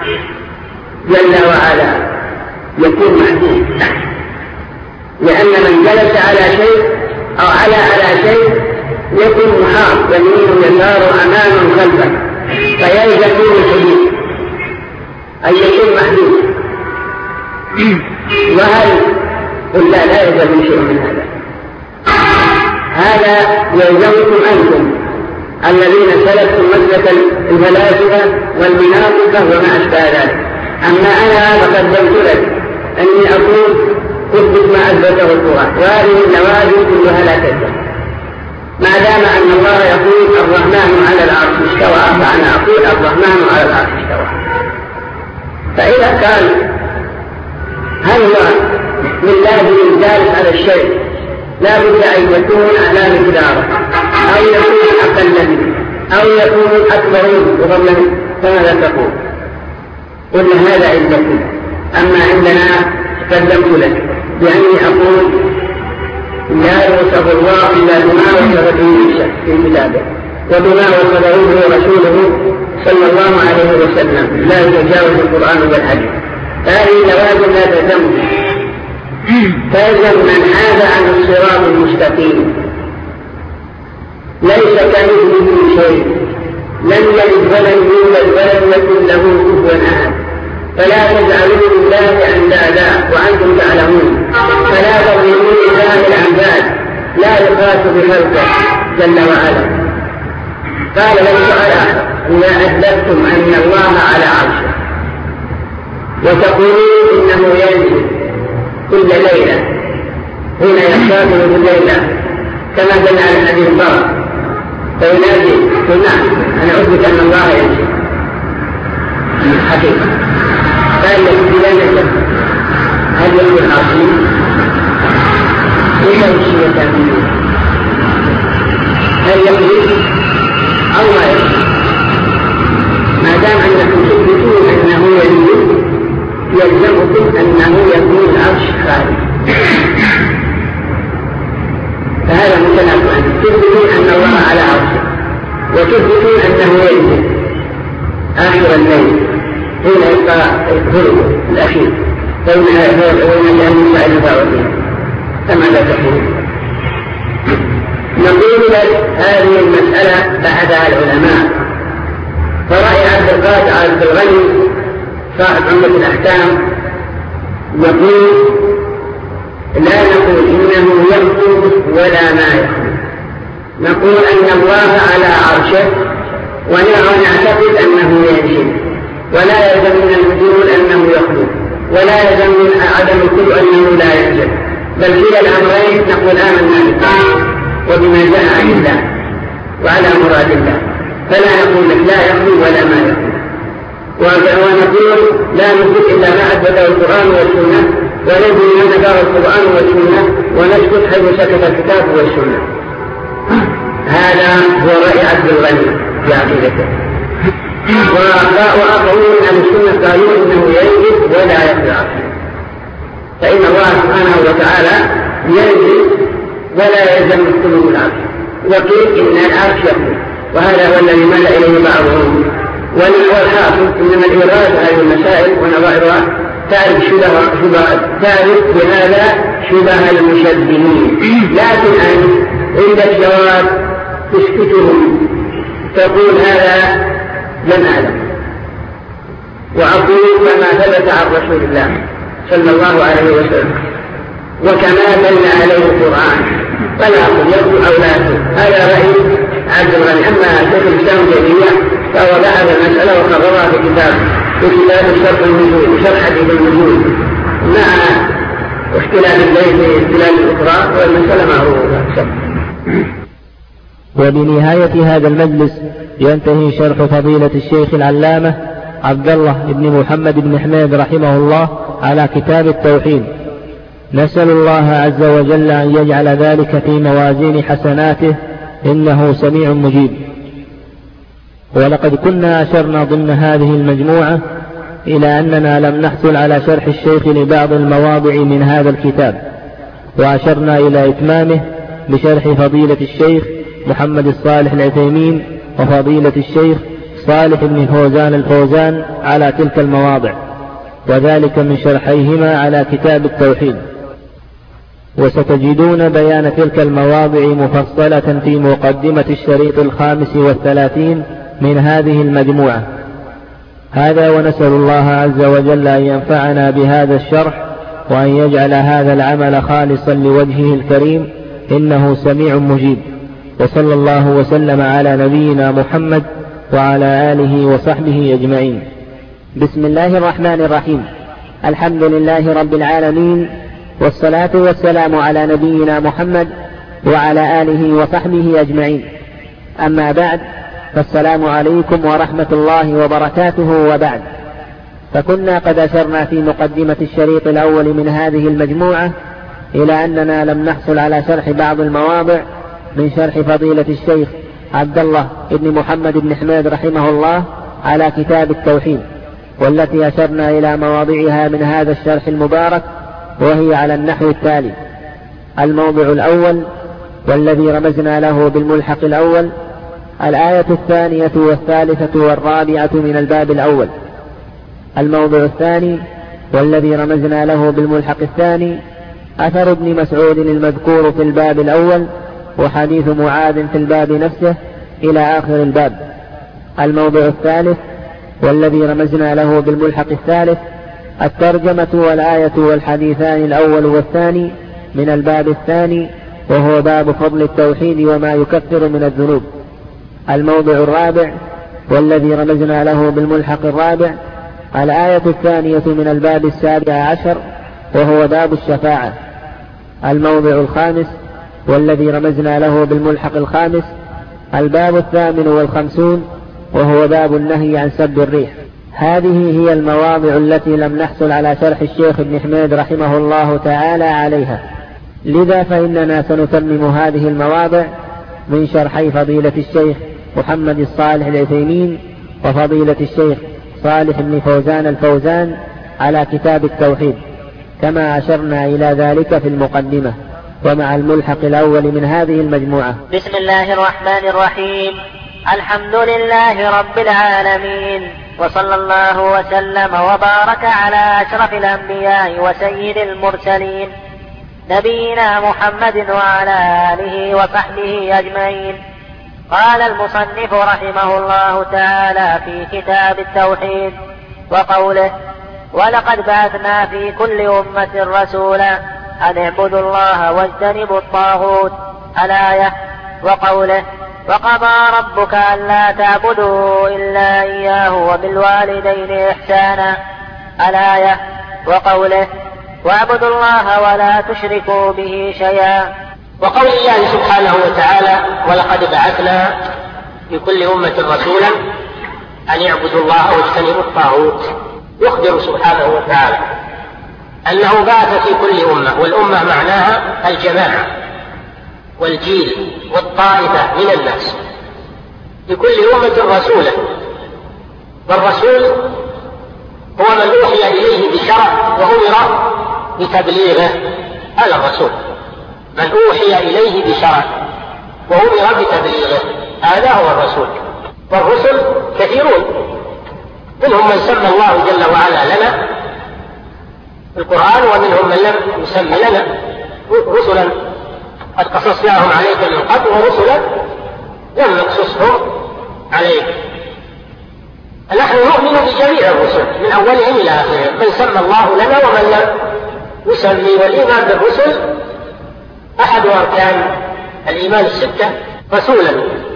جل وعلا يكون محدود، لأن من جلس على شيء أو على على شيء يكون محاط يمين يسار أمام خلفه، فيلزم من الحدود أن يكون محدود. وهل قل لا لا يلزم شيء من هذا، هذا يلزمكم أنتم الذين سلكتم مسلك الفلاسفة والمناطق وما أشبه ذلك. أما أنا فقدمت لك أني أقول اثبت ما أثبته القرآن، وهذه اللوازم كلها لا تلزم. ما دام أن الله يقول الرحمن على العرش استوى فأنا أقول الرحمن على العرش استوى. فإذا كان هل هو من لازم الجالس على الشيء لا بد أن يكون على مقداره أو يكون أقل منه أو يكون أكبر منه، فماذا تقول؟ قلنا هذا عندكم. أما عندنا قدمت لك بأني أقول لا يوصف الله إلا بما وصف به في كتابه وبما وصفه به رسوله صلى الله عليه وسلم، لا يتجاوز القرآن والحديث. هذه لوازم لا تتم، فيلزم من حاد عن الصراط المستقيم ليس كمثله شيء، لم يلد ولم يولد ولم يكن له كفوا أحد. فلا تجعلوا لله أندادا وأنتم تعلمون، فلا تضربوا لله الأنداد لا يقاس بخلقه جل وعلا. قال له تعالى إذا أثبتتم أن الله على عرشه وتقولون إنه ينزل كل ليلة هنا يستاقل بالليلة كما دل على الحديث البر فينادي قلنا أنا أثبت أن الله ينزل حقيقة. قال لك بلا نزل هل يكون عظيم إلا وشيء تأمين هل يقول أو ما يقول؟ يزيد يلزمكم أنه يكون العرش خالي، فهذا متناقض، تثبتون أن الله على عرشه وتثبتون أنه ينزل آخر الليل حين يبقى الظلم الأخير بين بين موسى الفاوتين، فماذا تقول؟ نقول لك هذه المسألة بحثها العلماء، فرأي عبد القادر عبد الغني صاحب عمدة الأحكام يقول لا نقول إنه يخلو ولا ما يخلو، نقول أن الله على عرشه ونعتقد أنه ينزل، ولا يلزم من الوجود أنه يخلو، ولا يلزم من عدم الكل أنه لا ينزل، بل كلا الأمرين نقول آمنا بالله وبما جاء عن الله وعلى مراد الله، فلا نقول لك لا يخلو ولا ما يخلو، ونقول لا نثبت إلا ما أثبته القرآن والسنة، ونبني من نكار القرآن والسنة ونسكت حيث سكت الكتاب والسنة. هذا هو رأي عبد الغني في عقيدته. وآخرون من السنة قالوا إنه ينزل ولا يخلع، فإن الله سبحانه وتعالى ينزل ولا يلزم الخلو العرش، وقيل إن العرش يخلو، وهذا هو الذي مال إليه بعضهم. والحاصل إنما الإيراد هذه المسائل ونظائرها تعرف شبه تعرف بهذا شبه المشبهين، لكن أن عند الجواب تسكتهم تقول هذا لم أعلم، وأقول كما ثبت عن رسول الله صلى الله عليه وسلم وكما دل عليه القرآن، فلا أقول يخلو أو لا يخلو. هذا رأي عبد الغني. أما شيخ الإسلام تيمية فهو بحث المسألة وقررها في كتاب في كتاب شرح النزول شرح حديث النزول مع اختلاف البيت في اختلاف الإقراء، والمسألة معروفة. وبنهاية هذا المجلس ينتهي شرح فضيلة الشيخ العلامة عبد الله بن محمد بن حميد رحمه الله على كتاب التوحيد. نسأل الله عز وجل أن يجعل ذلك في موازين حسناته، إنه سميع مجيب. ولقد كنا أشرنا ضمن هذه المجموعة إلى أننا لم نحصل على شرح الشيخ لبعض المواضع من هذا الكتاب، وأشرنا إلى إتمامه بشرح فضيلة الشيخ محمد الصالح العثيمين وفضيلة الشيخ صالح بن فوزان الفوزان على تلك المواضع، وذلك من شرحيهما على كتاب التوحيد. وستجدون بيان تلك المواضع مفصلة في مقدمة الشريط الخامس والثلاثين من هذه المجموعة. هذا، ونسأل الله عز وجل أن ينفعنا بهذا الشرح، وأن يجعل هذا العمل خالصا لوجهه الكريم، إنه سميع مجيب. وصلى الله وسلم على نبينا محمد وعلى آله وصحبه أجمعين. بسم الله الرحمن الرحيم. الحمد لله رب العالمين، والصلاة والسلام على نبينا محمد وعلى آله وصحبه أجمعين. أما بعد، فالسلام عليكم ورحمة الله وبركاته. وبعد، فكنا قد أشرنا في مقدمة الشريط الأول من هذه المجموعة إلى أننا لم نحصل على شرح بعض المواضع من شرح فضيلة الشيخ عبد الله بن محمد بن حميد رحمه الله على كتاب التوحيد، والتي أشرنا إلى مواضعها من هذا الشرح المبارك، وهي على النحو التالي: الموضع الأول والذي رمزنا له بالملحق الأول، الآية الثانية والثالثة والرابعة من الباب الأول. الموضع الثاني والذي رمزنا له بالملحق الثاني، أثر ابن مسعود المذكور في الباب الأول، وحديث معاذ في الباب نفسه إلى آخر الباب. الموضع الثالث والذي رمزنا له بالملحق الثالث، الترجمة والآية والحديثان الأول والثاني من الباب الثاني، وهو باب فضل التوحيد وما يكفر من الذنوب. الموضع الرابع والذي رمزنا له بالملحق الرابع، الآية الثانية من الباب السابع عشر، وهو باب الشفاعة. الموضع الخامس والذي رمزنا له بالملحق الخامس، الباب الثامن والخمسون، وهو باب النهي عن سب الريح. هذه هي المواضع التي لم نحصل على شرح الشيخ ابن حميد رحمه الله تعالى عليها، لذا فإننا سنتمم هذه المواضع من شرحي فضيلة الشيخ محمد الصالح العثيمين وفضيلة الشيخ صالح بن فوزان الفوزان على كتاب التوحيد، كما أشرنا إلى ذلك في المقدمة، ومع الملحق الأول من هذه المجموعة. بسم الله الرحمن الرحيم. الحمد لله رب العالمين، وصلى الله وسلم وبارك على أشرف الأنبياء وسيد المرسلين نبينا محمد وعلى آله وصحبه أجمعين. قال المصنف رحمه الله تعالى في كتاب التوحيد وقوله: ولقد بعثنا في كل أمة رسولا أن اعبدوا الله واجتنبوا الطاغوت، الآية. وقوله: وقضى ربك ألا تعبدوا إلا إياه وبالوالدين إحسانا، الآية. وقوله: واعبدوا الله ولا تشركوا به شيئا. وقول الله سبحانه وتعالى: ولقد بعثنا في كل أمة رسولا أن يعبدوا الله واجتنبوا الطاغوت، يخبر سبحانه وتعالى أنه بعث في كل أمة، والأمة معناها الجماعة والجيل والطائفة من الناس، في كل أمة رسولا. والرسول هو من أوحي إليه بشرع وأمر بتبليغه، هذا الرسول من أوحي إليه بشرع وأمر بتبليغه، هذا هو الرسول. والرسل كثيرون، منهم من سمى الله جل وعلا لنا في القرآن، ومنهم من لم يسمى لنا، رسلا قد قصصناهم عليك من قبل ورسلا لم نقصصهم عليك. نحن نؤمن بجميع الرسل من أولهم إلى آخرهم، من سمى الله لنا ومن لم يسمي. والإيمان بالرسل أحد أركان الإيمان الستة، رسولا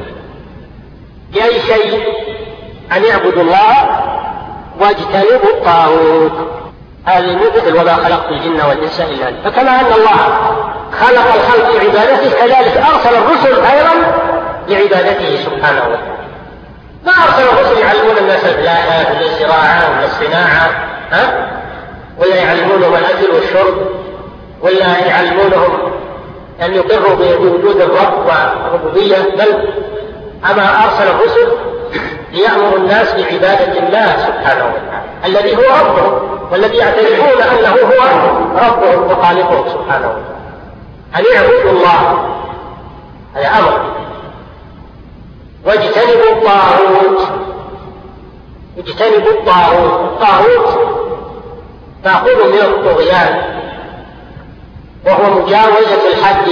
بأي شيء أن يعبدوا الله واجتنبوا الطاغوت، هذه مثل وما خلقت الجن والإنس إلا لي. فكما أن الله خلق الخلق لعبادته كذلك أرسل الرسل أيضا لعبادته سبحانه وتعالى. ما أرسل الرسل يعلمون الناس الفلاحة ولا الزراعة ولا الصناعة، ها؟ ولا يعلمونهم الأكل والشرب، ولا يعلمونهم أن يقروا بوجود الرب والربوبية، بل أما أرسل الرسل ليأمر الناس بعبادة الله سبحانه وتعالى الذي هو ربهم، والذي يعترفون أنه هو ربهم وخالقهم سبحانه وتعالى، أن يعبدوا الله، هذا أمر. واجتنبوا الطاغوت، اجتنبوا الطاغوت. الطاغوت مأخوذ من الطغيان، وهو مجاوزة الحد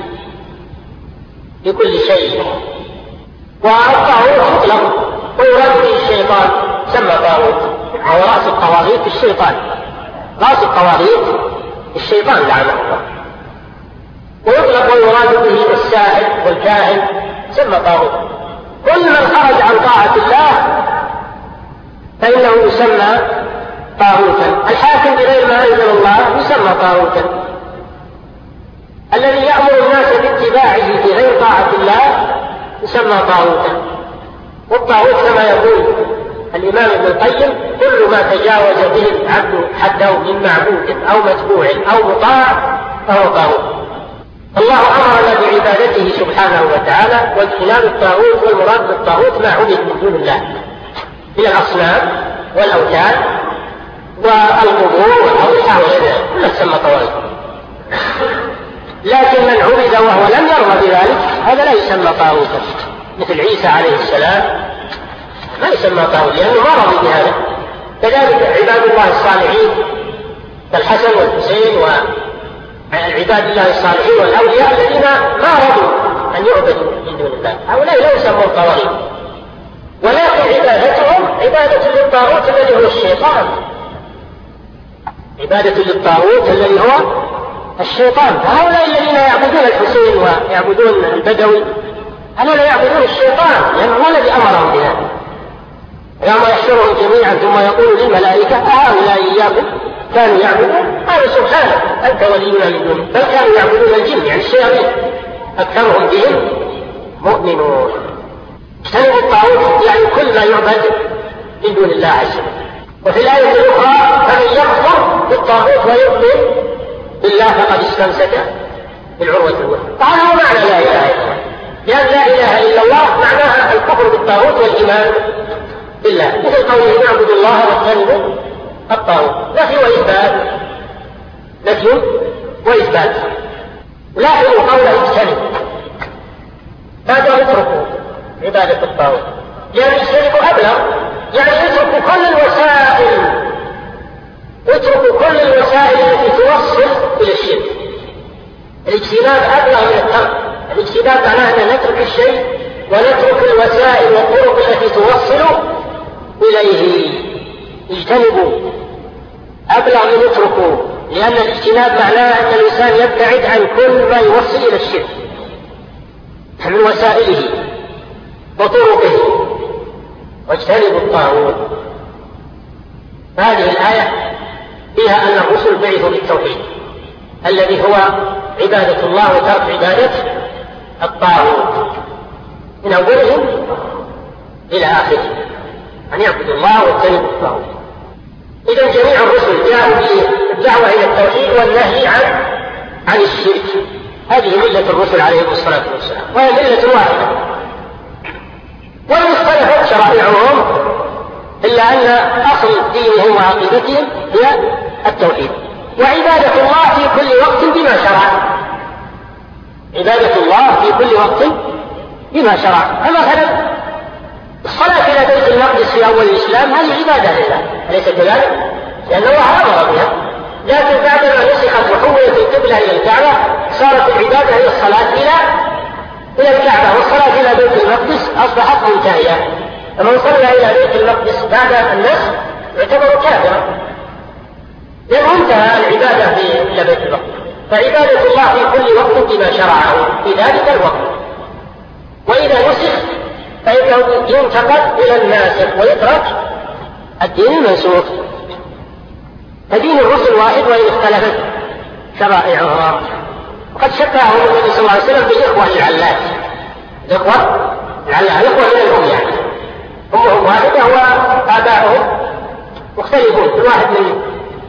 لكل شيء. والطاغوت يطلق ويراد به الشيطان، سمى طاغوت، وهو رأس الطواغيت الشيطان، رأس الطواغيت الشيطان لعنه الله. ويطلق ويراد به الساحر والكاهن، سمى طاغوت. كل من خرج عن طاعة الله فإنه يسمى طاغوتا. الحاكم بغير ما أنزل الله يسمى طاغوتا. الذي يأمر الناس باتباعه في غير طاعة الله يسمى طاغوتا. والطاغوت كما يقول الإمام ابن القيم: كل ما تجاوز به العبد حده من معبود أو متبوع أو مطاع فهو طاغوت. الله أمرنا بعبادته سبحانه وتعالى واجتناب الطاغوت، والمراد بالطاغوت ما عبد من دون الله من الأصنام والأوثان والقبور والأضرحة وغيرها، كلها تسمى طواغيت. لكن من عبد وهو لم يرضى بذلك هذا لا يسمى طاغوتا، مثل عيسى عليه السلام ما يسمى طاغوت لأنه ما رضي بهذا. كذلك عباد الله الصالحين كالحسن والحسين وعباد الله الصالحين والأولياء الذين ما رضوا أن يعبدوا من دون الله، هؤلاء لا يسمون طواغيت، ولكن عبادتهم عبادة للطاغوت الذي هو الشيطان، عبادة للطاغوت الذي هو الشيطان. هؤلاء الذين يعبدون الحسين ويعبدون البدوي هؤلاء يعبدون الشيطان، لأنه هو الذي أمرهم بهذا. يوم يحشرهم جميعا ثم يقول للملائكة: أهؤلاء إياكم كانوا يعبدون؟ قالوا: سبحانك أنت ولينا من دونه، بل كانوا يعبدون الجن يعني الشياطين، أكثرهم بهم مؤمنون. اجتنبوا الطاغوت يعني كل ما يعبد من دون الله عز وجل. وفي الآية الأخرى: فمن يكفر بالطاغوت ويؤمن بالله فقد استمسك بالعروة الوثقى. طبعا هو معنى لا إله إلا الله، لأن لا إله إلا الله معناها الكفر بالطاغوت والإيمان بالله، مثل قوله نعبد الله واجتنبوا الطاغوت، نفي وإثبات، نفي وإثبات. لاحظوا قوله اجتنب بعد أن اتركوا عبادة الطاغوت، يعني اجتنبوا أبلغ، يعني اتركوا كل الوسائل، اتركوا كل الوسائل التي توصل إلى الشرك. الاجتناب أبلغ من الترك. الاجتناب معناه أن نترك الشيء ونترك الوسائل والطرق التي توصل إليه. اجتنبوا أبلغ من اتركوا، لأن الاجتناب معناه أن الإنسان يبتعد عن كل ما يوصل إلى الشرك من وسائله وطرقه، واجتنبوا الطاغوت. هذه الآية فيها أن الرسل بعثوا بالتوحيد الذي هو عبادة الله وترك عبادة الطاغوت من أولهم إلى آخرهم، أن يعبدوا الله واجتنبوا الطاغوت. إذن جميع الرسل جاءوا بالدعوة إلى التوحيد والنهي عن عن الشرك. هذه ملة الرسل عليهم الصلاة والسلام، وهي ملة واحدة، وإن اختلفت شرائعهم إلا أن أصل دينهم وعقيدتهم هي التوحيد، وعبادة الله في كل وقت بما شرع. عبادة الله في كل وقت بما شرع. فمثلا الصلاة إلى بيت المقدس في أول الإسلام هذه عبادة لله، أليس كذلك؟ لأن الله أمر بها، لكن بعدما نسخت وحولت القبلة إلى الكعبة صارت العبادة هي الصلاة إلى إلى الكعبة، والصلاة إلى بيت المقدس أصبحت منتهية. فمن صلى إلى بيت المقدس بعد النسخ يعتبر كافرا، لأنه انتهى العبادة إلى بيت المقدس. فعبادة الله في كل وقت بما شرعه في ذلك الوقت، وإذا نسخ فإنه ينتقل إلى الناسخ ويترك الدين المنسوخ. فدين الرسل واحد وإن اختلفت شرائعها. وقد شبههم النبي صلى الله عليه وسلم بالإخوة العلات، الإخوة العلات الإخوة من الأم، يعني أمهم واحدة وآباؤهم مختلفون، كل واحد من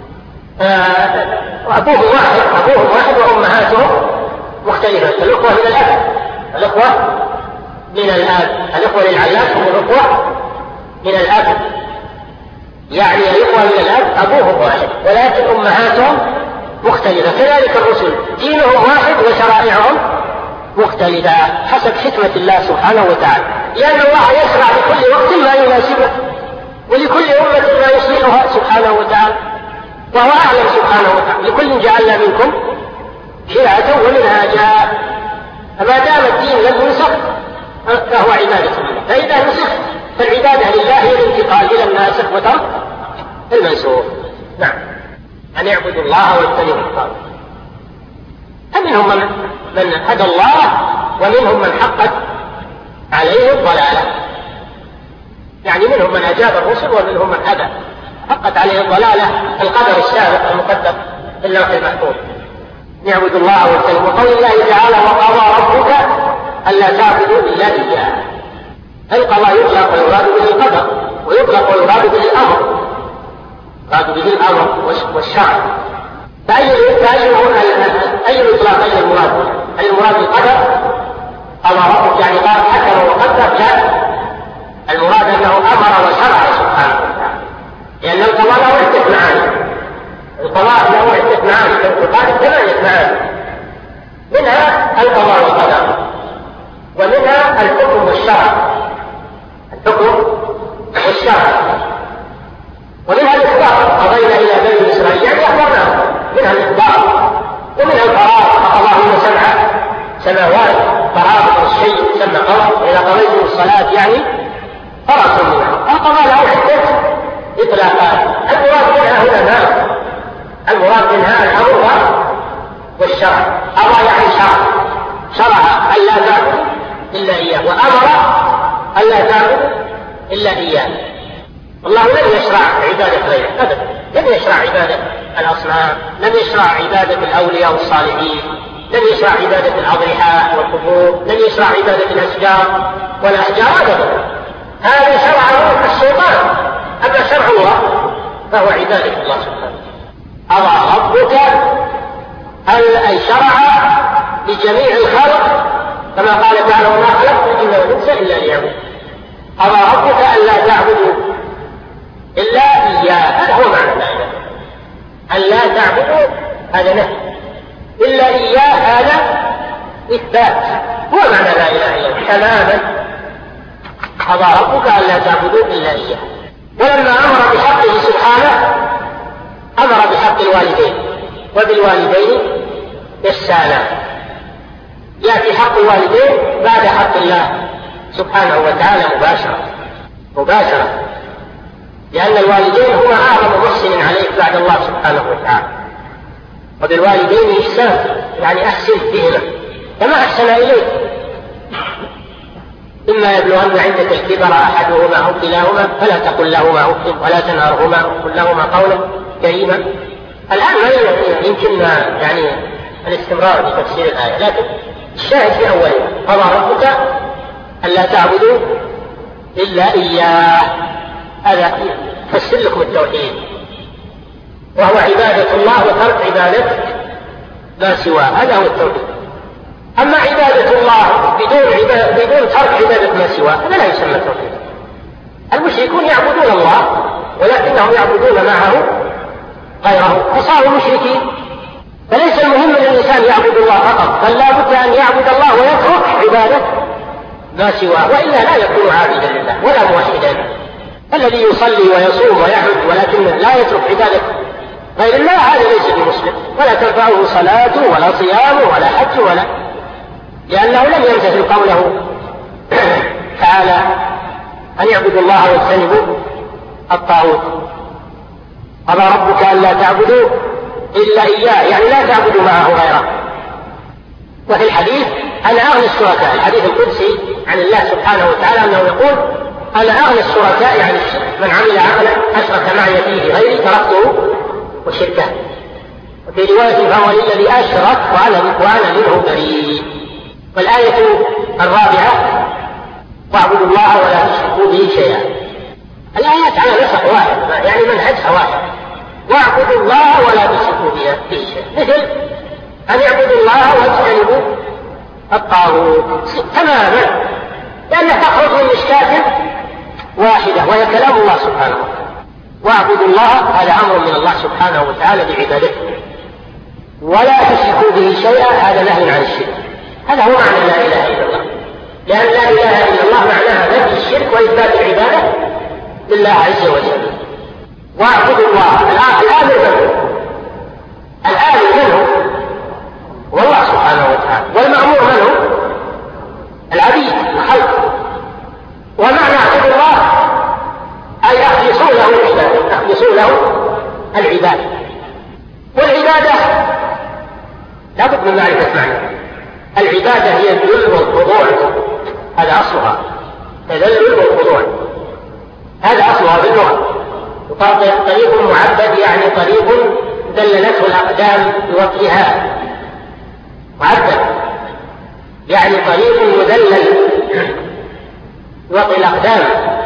آه أبوهم واحد أبوهم واحد وأمهاتهم مختلفة. الإخوة من الأب، الإخوة من الأب، الإخوة للعلات هم الإخوة من الأب، يعني الإخوة من الأب أبوهم واحد ولكن أمهاتهم مختلفة. كذلك الرسل دينهم واحد وشرائعهم مختلفة حسب حكمة الله سبحانه وتعالى، لأن الله يشرع لكل وقت ما يناسبه ولكل أمة ما يصلحها سبحانه وتعالى، وهو أعلم سبحانه وتعالى. لكل جعلنا منكم شرعة ومنهاجا. فما دام الدين لم ينسخ فهو عبادة الله، فإذا نسخ فالعبادة لله هي الانتقال إلى الناسخ وترك المنسوخ. نعم، أن يعبدوا الله واجتنبوا الطاغوت. فمنهم من, من هدى الله ومنهم من حقت عليه الضلالة، يعني منهم من أجاب الرسل ومنهم من أبى، حقت عليه الضلالة القدر السابق المقدر في اللوح المحفوظ. يعبد الله واجتنبوا. وقول الله تعالى وقضى ربك ألا تعبدوا إلا إياه. القضاء يطلق ويراد به القدر، ويطلق ويراد به الأمر، يراد به الأمر والشرع. فأي أي الإطلاق أي المراد؟ أي المراد القدر؟ قضى ربك يعني قال حكم وقدر؟ لا، المراد أنه أمر وشرع سبحانه وتعالى، لأن القضاء له عدة معاني. القضاء له عدة معاني، القضاء ثمانية معاني، منها القضاء والقدر، ومنها الحكم والشرع، الحكم والشرع، ومنها الإخبار، قضينا إلى بني إسرائيل يعني أخبرناه، منها الإخبار، ومنها القرار، فقضاهن سبع سماوات، قرار الشيء يسمى قرار، إذا قضيتم الصلاة يعني فرص منها. القضاء له عدة إطلاقات، المراد منها هنا ما المراد منها الأمر والشرع. أمر يعني شرع، شرع ألا نعبد إلا إياه، وأمر ألا تعبد إلا إياه. الله لم يشرع عبادة غيره أبدا، لم يشرع عبادة الأصنام، لم يشرع عبادة الأولياء والصالحين، لم يشرع عبادة الأضرحة والقبور، لم يشرع عبادة الأشجار والأحجار أبدا. هذا شرعه الشيطان، أما شرع الله فهو عبادة الله سبحانه. أضع ربك أن شرع لجميع الخلق كما قال تعالى وما خلقت الجن والإنس إلا ليعبدون. قضى ربك ألا تعبدوا إلا إياه، هذا هو معنى لا إله أن لا تعبدوا، هذا نهي، إلا إياه هذا إثبات، هو معنى لا إله إلا الله تماما. قضى ربك ألا تعبدوا إلا إياه. ولما أمر بحقه سبحانه أمر بحق الوالدين، وبالوالدين إحسانا، يأتي حق الوالدين بعد حق الله سبحانه وتعالى مباشرة مباشرة لأن الوالدين هما أعظم محسن عليك بعد الله سبحانه وتعالى. وبالوالدين إحسان يعني أحسن بهما كما أحسن إليك. إما يبلغن عندك الكبر أحدهما أو كلاهما فلا تقل لهما أف ولا تنهرهما وقل لهما قولا كريما. الآن ما يمكن يعني الاستمرار في تفسير الآية، لكن الشاهد في أولها قضى ربك ألا تعبدوا إلا إياه، هذا فسر لكم التوحيد، وهو عبادة الله وترك عبادة ما سواه، هذا هو التوحيد. أما عبادة الله بدون, عبادة بدون ترك عبادة ما سواه هذا لا يسمى توحيد. المشركون يعبدون الله ولكنهم يعبدون معه غيره فصاروا مشركين. فليس المهم أن الإنسان يعبد الله فقط، بل لا بد أن يعبد الله ويترك عبادة ما سواه، وإلا لا يكون عابدا لله ولا موحدا. الذي يصلي ويصوم ويحج ولكن لا يترك عبادة غير الله هذا ليس بمسلم، ولا تنفعه صلاته ولا صيامه ولا حج ولا، لأنه لم يمتثل قوله تعالى أن يعبدوا الله واجتنبوا الطاغوت. قضى ربك ألا تعبدوا إلا إياه يعني لا تعبدوا معه غيره. وفي الحديث أنا أغنى الشركاء، الحديث القدسي عن الله سبحانه وتعالى أنه يقول أنا أغنى الشركاء يعني من عمل عملا أشرك معي فيه غيري تركته وشركه. وفي رواية فهو للذي أشرك وأنا وأنا منه بريء. والآية الرابعة واعبدوا الله ولا تشركوا به شيئا. الآيات على نسق واحد يعني منهجها واحد، واعبدوا الله ولا تشركوا به شيئا، مثل أن يعبدوا الله واجتنبوا الطاغوت تماما، لأنها تخرج من مشكاة واحدة وهي كلام الله سبحانه وتعالى. واعبدوا الله هذا أمر من الله سبحانه وتعالى بعبادته، ولا تشركوا به شيئا هذا نهي عن الشرك. هذا هو معنى لا إله إلا الله، لأن لا إله إلا الله معناها نفي الشرك وإثبات العبادة لله عز وجل. واعبدوا الله الآمر منه، الآمر منه والله سبحانه وتعالى، والمأمور منه العبيد الخلق. ومعنى اعبدوا الله أي أخلصوا له العبادة، أخلصوا له العبادة. والعبادة لا بد من معرفة معنى العبادة، هي الذل والخضوع، هذا أصلها الذل والخضوع، هذا أصلها في اللغة. طريق معبد يعني طريق دللته الأقدام بوطئها، معبد يعني طريق مذلل بوطئ الأقدام.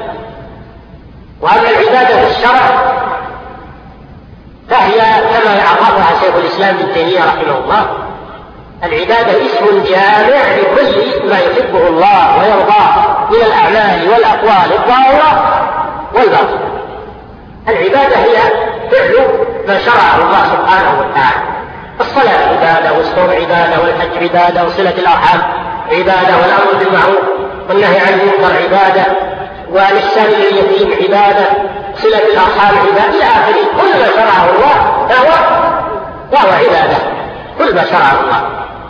وأما العبادة في الشرع فهي كما عرفها شيخ الإسلام ابن تيمية رحمه الله، العبادة اسم جامع لكل ما يحبه الله ويرضاه من الأعمال والأقوال الظاهرة والباطنة. العبادة هي فعل ما شرعه الله سبحانه وتعالى. الصلاة عبادة، والصوم عبادة، والحج عبادة، وصلة الأرحام عبادة، والأمر بالمعروف والنهي عن المنكر عبادة، والإحسان لليتيم عبادة، صلة الأرحام عبادة إلى آخره. كل ما شرعه الله فهو فهو عبادة، كل ما شرعه الله.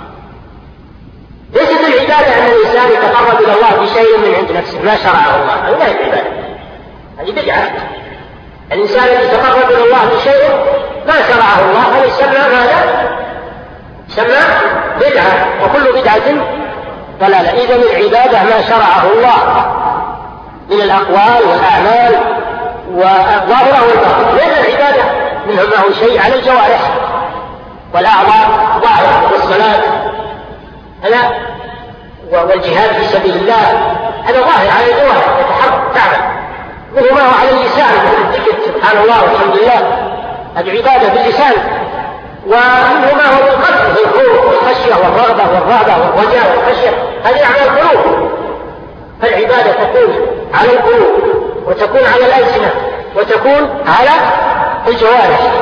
ليست العبادة أن الإنسان يتقرب إلى الله بشيء من عند نفسه ما شرعه الله، هذه لا هي العبادة، هذه بدعة. الإنسان يتقرب إلى الله بشيء ما شرعه الله هذا يسمى ماذا؟ يسمى بدعة، وكل بدعة ضلالة. إذن العبادة ما شرعه الله من الأقوال والأعمال والظاهرة والباطنة، لأن العبادة منه ما هو شيء على الجوارح والأعضاء ظاهر، والصلاة هذا والجهاد في سبيل الله هذا ظاهر على الجوارح يتحرك تعمل، منه ما هو على اللسان الذكر سبحان الله والحمد لله هذه عبادة باللسان، ومنه ما هو بالقلب بالخوف والخشية والرغبة والرهبة والرجاء والخشية هذه أعمال القلوب. فالعبادة تكون على القلوب وتكون على الألسنة وتكون على الجوارح.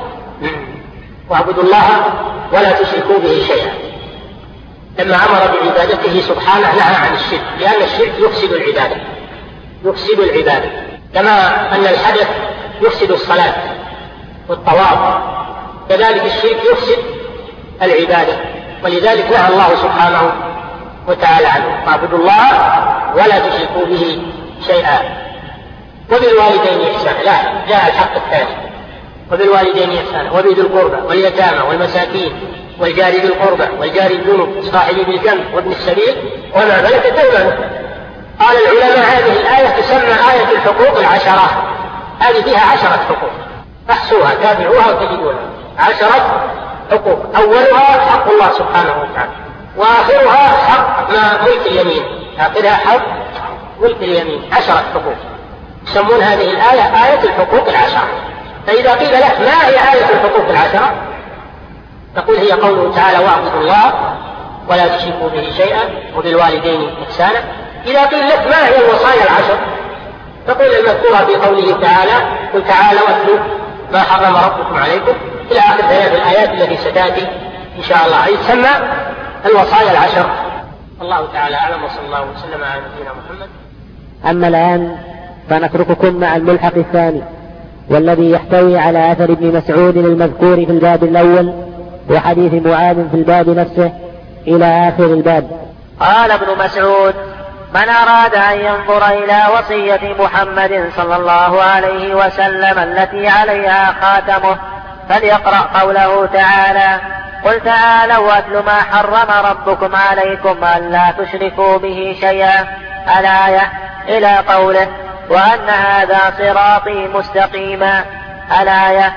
واعبدوا الله ولا تشركوا به شيئا. لما أمر بعبادته سبحانه نهى عن الشرك، لأن الشرك يفسد العبادة يفسد العبادة كما أن الحدث يفسد الصلاة والطواف، كذلك الشرك يفسد العبادة، ولذلك نهى الله سبحانه وتعالى عنه. واعبدوا الله ولا تشركوا به شيئا. وبالوالدين إحسانا، لا جاء الحق الثاني، وبالوالدين إحسانا وبذي القربى واليتامى والمساكين والجار ذي القربى والجار الجنب الصاحب بالجنب وابن السبيل وما ملكت أيمانكم. قال العلماء هذه الآية تسمى آية الحقوق العشرة، هذه فيها عشرة حقوق، احصوها تابعوها وتجدونها. عشرة حقوق، أولها حق الله سبحانه وتعالى، وآخرها حق ما ملك اليمين، آخرها حق ملك اليمين. عشرة حقوق يسمون هذه الآية آية الحقوق العشرة. فإذا قيل لك ما هي آية الحقوق العشرة تقول هي قوله تعالى واعبدوا الله ولا تشركوا به شيئا وبالوالدين إحسانا. إذا قيل لك ما هي الوصايا العشر تقول المذكورة في قوله تعالى قل تعالوا واتلوا ما حرم ربكم عليكم إلى آخر ثلاث الآيات التي ستأتي إن شاء الله. أي تسمى الوصايا العشر. الله تعالى أعلم، وصلى الله وسلم على نبينا محمد. أما الآن فنترككم مع الملحق الثاني والذي يحتوي على أثر ابن مسعود المذكور في الباب الأول وحديث معاذ في الباب نفسه إلى آخر الباب. قال ابن مسعود: من أراد أن ينظر إلى وصية محمد صلى الله عليه وسلم التي عليها خاتمه فليقرأ قوله تعالى: قل تعالوا واتل ما حرم ربكم عليكم ألا تشركوا به شيئا، الآية إلى قوله: وأن هذا صراطي مستقيما، الآية.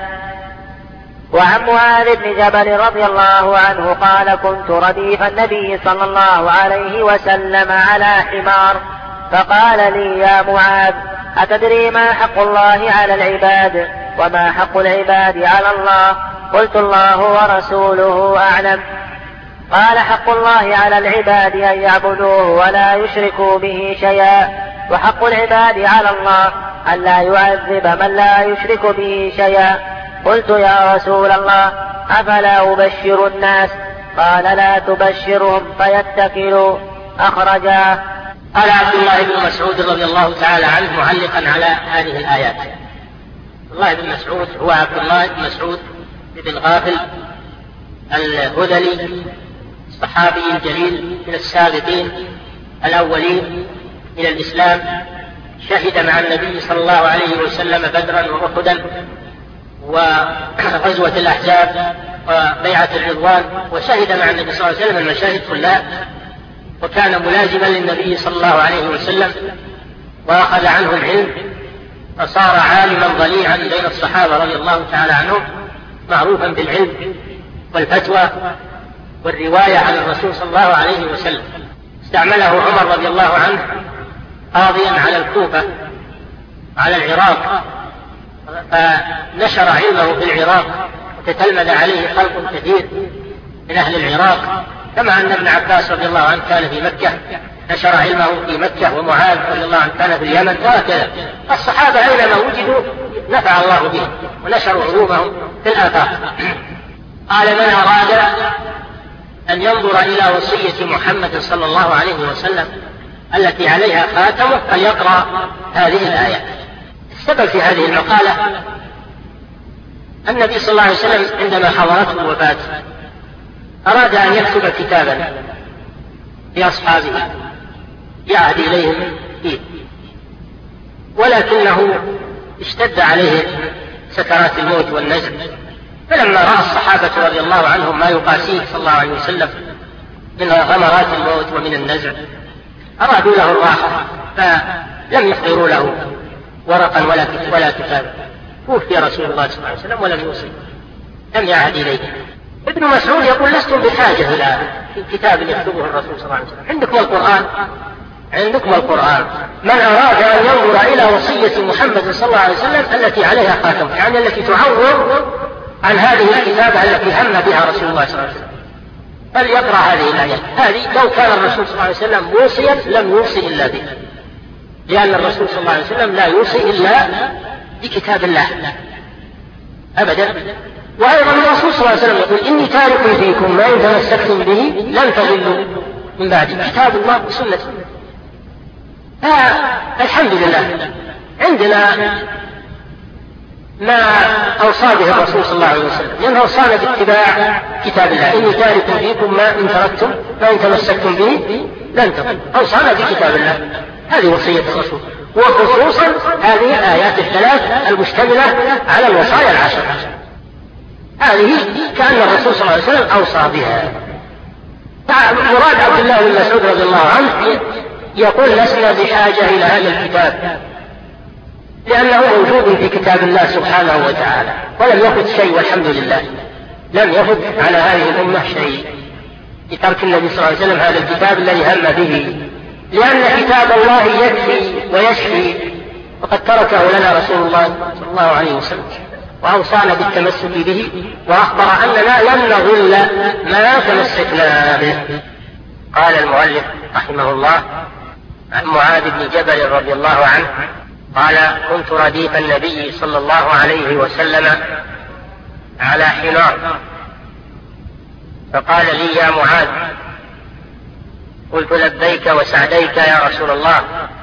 وعن معاذ بن جبل رضي الله عنه قال: كنت رديف النبي صلى الله عليه وسلم على حمار فقال لي: يا معاذ، أتدري ما حق الله على العباد وما حق العباد على الله؟ قلت: الله ورسوله أعلم. قال: حق الله على العباد أن يعبدوه ولا يشركوا به شيئا، وحق العباد على الله أن لا يعذب من لا يشرك به شيئا. قلت: يا رسول الله، أفلا أبشر الناس؟ قال: لا تبشرهم فيتكلوا. أخرجاه. قال عبد الله بن مسعود رضي الله تعالى عنه معلقا على هذه الآيات. عبد الله بن مسعود هو عبد الله بن مسعود بن غافل الهذلي، الصحابي الجليل من السابقين الأولين إلى الإسلام، شهد مع النبي صلى الله عليه وسلم بدرا وأحدا وغزوة الأحزاب وبيعة الرضوان، وشهد مع النبي صلى الله عليه وسلم المشاهد كلها، وكان ملازما للنبي صلى الله عليه وسلم وأخذ عنه العلم، فصار عالما ضليعا بين الصحابة رضي الله تعالى عنهم، معروفا بالعلم والفتوى والرواية عن الرسول صلى الله عليه وسلم. استعمله عمر رضي الله عنه قاضيا على الكوفة على العراق، فنشر علمه في العراق وتتلمذ عليه خلق كثير من أهل العراق، كما أن ابن عباس رضي الله عنه كان في مكة نشر علمه في مكة، ومعاذ رضي الله عنه كان في اليمن، وهكذا الصحابة أينما وجدوا نفع الله بهم ونشروا علومهم في الآفاق. قال: من أراد أن ينظر إلى وصية محمد صلى الله عليه وسلم التي عليها خاتمه فليقرأ هذه الآية. السبب في هذه المقالة النبي صلى الله عليه وسلم عندما حضرته الوفاة أراد أن يكتب كتابا لأصحابه يعهد إليهم فيه، ولكنه اشتد عليه سكرات الموت والنزع، فلما رأى الصحابة رضي الله عنهم ما يقاسيه صلى الله عليه وسلم من غمرات الموت ومن النزع أرادوا له الراحة، فلم يحضروا له ورقا ولا ولا كتابا. توفي رسول الله صلى الله عليه وسلم ولم يوصي، لم يعهد إليه. ابن مسعود يقول: لستم بحاجة إلى كتاب يكتبه الرسول صلى الله عليه وسلم، عندكم القرآن عندكم القرآن. من أراد أن ينظر إلى وصية محمد صلى الله عليه وسلم التي عليها خاتم، يعني التي تعوض عن هذه الكتابة التي هم بها رسول الله صلى الله عليه وسلم، فليقرأ هذه الآية. هذه لو كان الرسول صلى الله عليه وسلم موصيا لم يوصي إلا بها، لأن الرسول صلى الله عليه وسلم لا يوصي إلا بكتاب الله أبدا. وأيضا الرسول صلى الله عليه وسلم يقول إني تارك فيكم ما إن تمسكتم به لن تضلوا من بعد كتاب الله وسنته. فالحمد لله عندنا ما أوصى به الرسول صلى الله عليه وسلم، لأنه أوصانا باتباع كتاب الله إني تارك فيكم ما إن تركتم ما إن تمسكتم به لن تضلوا. أوصانا بكتاب الله، هذه وصية الرسول، وخصوصا هذه الآيات الثلاث المشتملة على الوصايا العشر، هذه كأن الرسول صلى الله عليه وسلم أوصى بها. مراد عبد الله بن مسعود رضي الله عنه يقول لسنا بحاجة إلى هذا الكتاب لأنه موجود في كتاب الله سبحانه وتعالى، ولم يفت شيء والحمد لله، لم يفت على هذه الأمة شيء بترك النبي صلى الله عليه وسلم هذا الكتاب الذي هم به، لأن كتاب الله يكفي ويشفي، وقد تركه لنا رسول الله صلى الله عليه وسلم وأوصانا بالتمسك به، وأخبر أننا لن نضل ما تمسكنا به. قال المؤلف رحمه الله عن معاذ بن جبل رضي الله عنه قال كنت رديف النبي صلى الله عليه وسلم على حمار، فقال لي يا معاذ، قلت لبيك وسعديك يا رسول الله.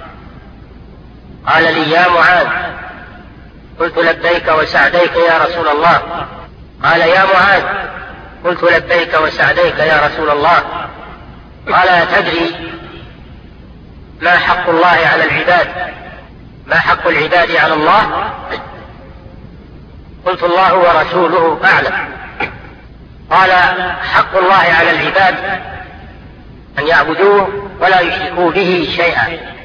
قال لي يا معاذ، قلت لبيك وسعديك يا رسول الله. قال يا معاذ، قلت لبيك وسعديك يا رسول الله. قال أتدري ما حق الله على العباد؟ ما حق العباد على الله؟ قلت الله ورسوله أعلم. قال حق الله على العباد أن يعبدوه ولا يشركوا به شيئا،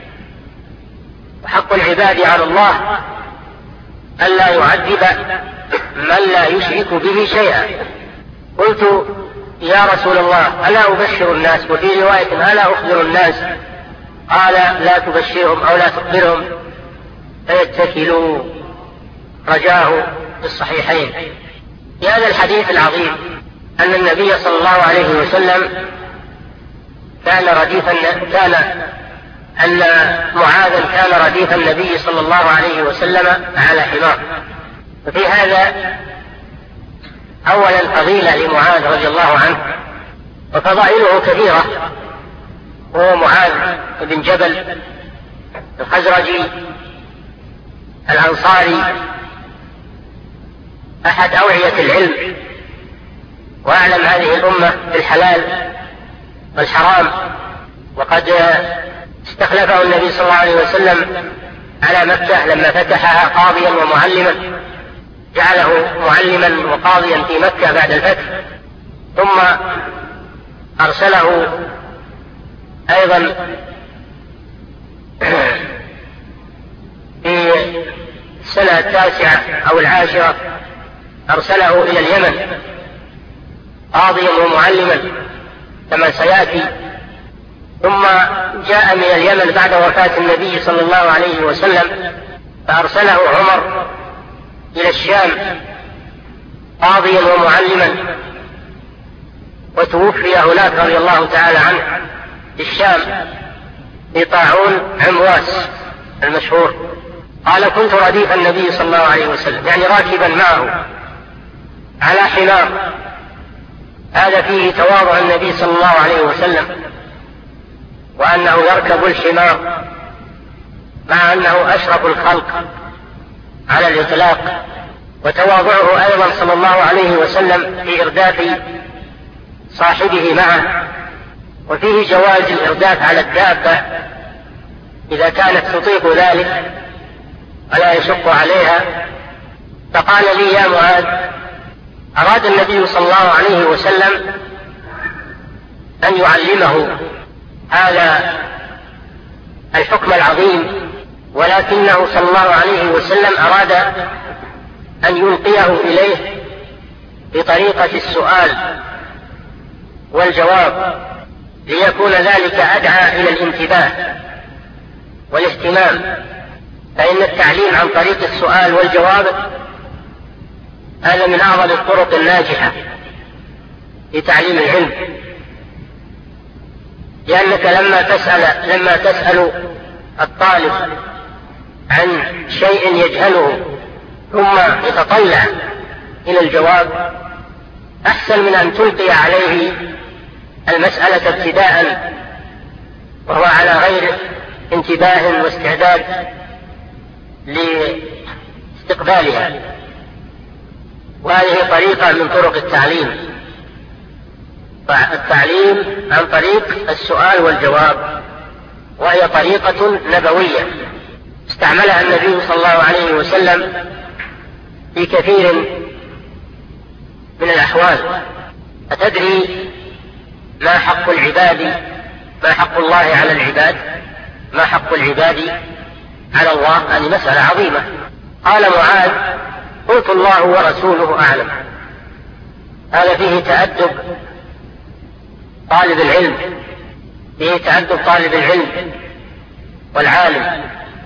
وحق العباد على الله ألا يعذب من لا يشرك به شيئا. قلت يا رسول الله ألا أبشر الناس؟ وفي رواية ألا أخبر الناس؟ قال لا تبشرهم أو لا تخبرهم فيتكلوا، رجاه في الصحيحين. في هذا الحديث العظيم أن النبي صلى الله عليه وسلم كان رديفا كان أن معاذا كان رديف النبي صلى الله عليه وسلم على حمار. وفي هذا أولا فضيلة لمعاذ رضي الله عنه، وفضائله كثيرة، وهو معاذ بن جبل الخزرجي الأنصاري أحد أوعية العلم وأعلم هذه الأمة بالحلال والحرام، وقد استخلفه النبي صلى الله عليه وسلم على مكة لما فتحها قاضيا ومعلما، جعله معلما وقاضيا في مكة بعد الفتح، ثم أرسله أيضا في السنة التاسعة أو العاشرة أرسله إلى اليمن قاضيا ومعلما كما سيأتي، ثم جاء من اليمن بعد وفاة النبي صلى الله عليه وسلم فأرسله عمر إلى الشام قاضيا ومعلما، وتوفي هناك رضي الله تعالى عنه في الشام في طاعون عمواس المشهور. قال كنت رديف النبي صلى الله عليه وسلم، يعني راكبا معه على حمار. هذا فيه تواضع النبي صلى الله عليه وسلم، وأنه يركب الحمار مع أنه أشرف الخلق على الإطلاق، وتواضعه أيضا صلى الله عليه وسلم في إرداف صاحبه معه. وفيه جواز الإرداف على الدابة إذا كانت تطيق ذلك ولا يشق عليها. فقال لي يا معاذ، أراد النبي صلى الله عليه وسلم أن يعلمه هذا الحكم العظيم، ولكنه صلى الله عليه وسلم أراد أن يلقيه إليه بطريقة السؤال والجواب، ليكون ذلك أدعى إلى الانتباه والاهتمام، فإن التعليم عن طريق السؤال والجواب هذا من أعظم الطرق الناجحة لتعليم العلم، لأنك لما تسأل لما تسأل الطالب عن شيء يجهله ثم يتطلع إلى الجواب أحسن من أن تلقي عليه المسألة ابتداء وهو على غير انتباه واستعداد لاستقبالها. وهذه طريقة من طرق التعليم، التعليم عن طريق السؤال والجواب، وهي طريقة نبوية استعملها النبي صلى الله عليه وسلم في كثير من الأحوال. أتدري ما حق العباد ما حق الله على العباد ما حق العباد على الله؟ هذه مسألة عظيمة. قال معاذ: قلت الله ورسوله أعلم. هذا فيه تأدب طالب العلم، فيه تأدب طالب العلم والعالم،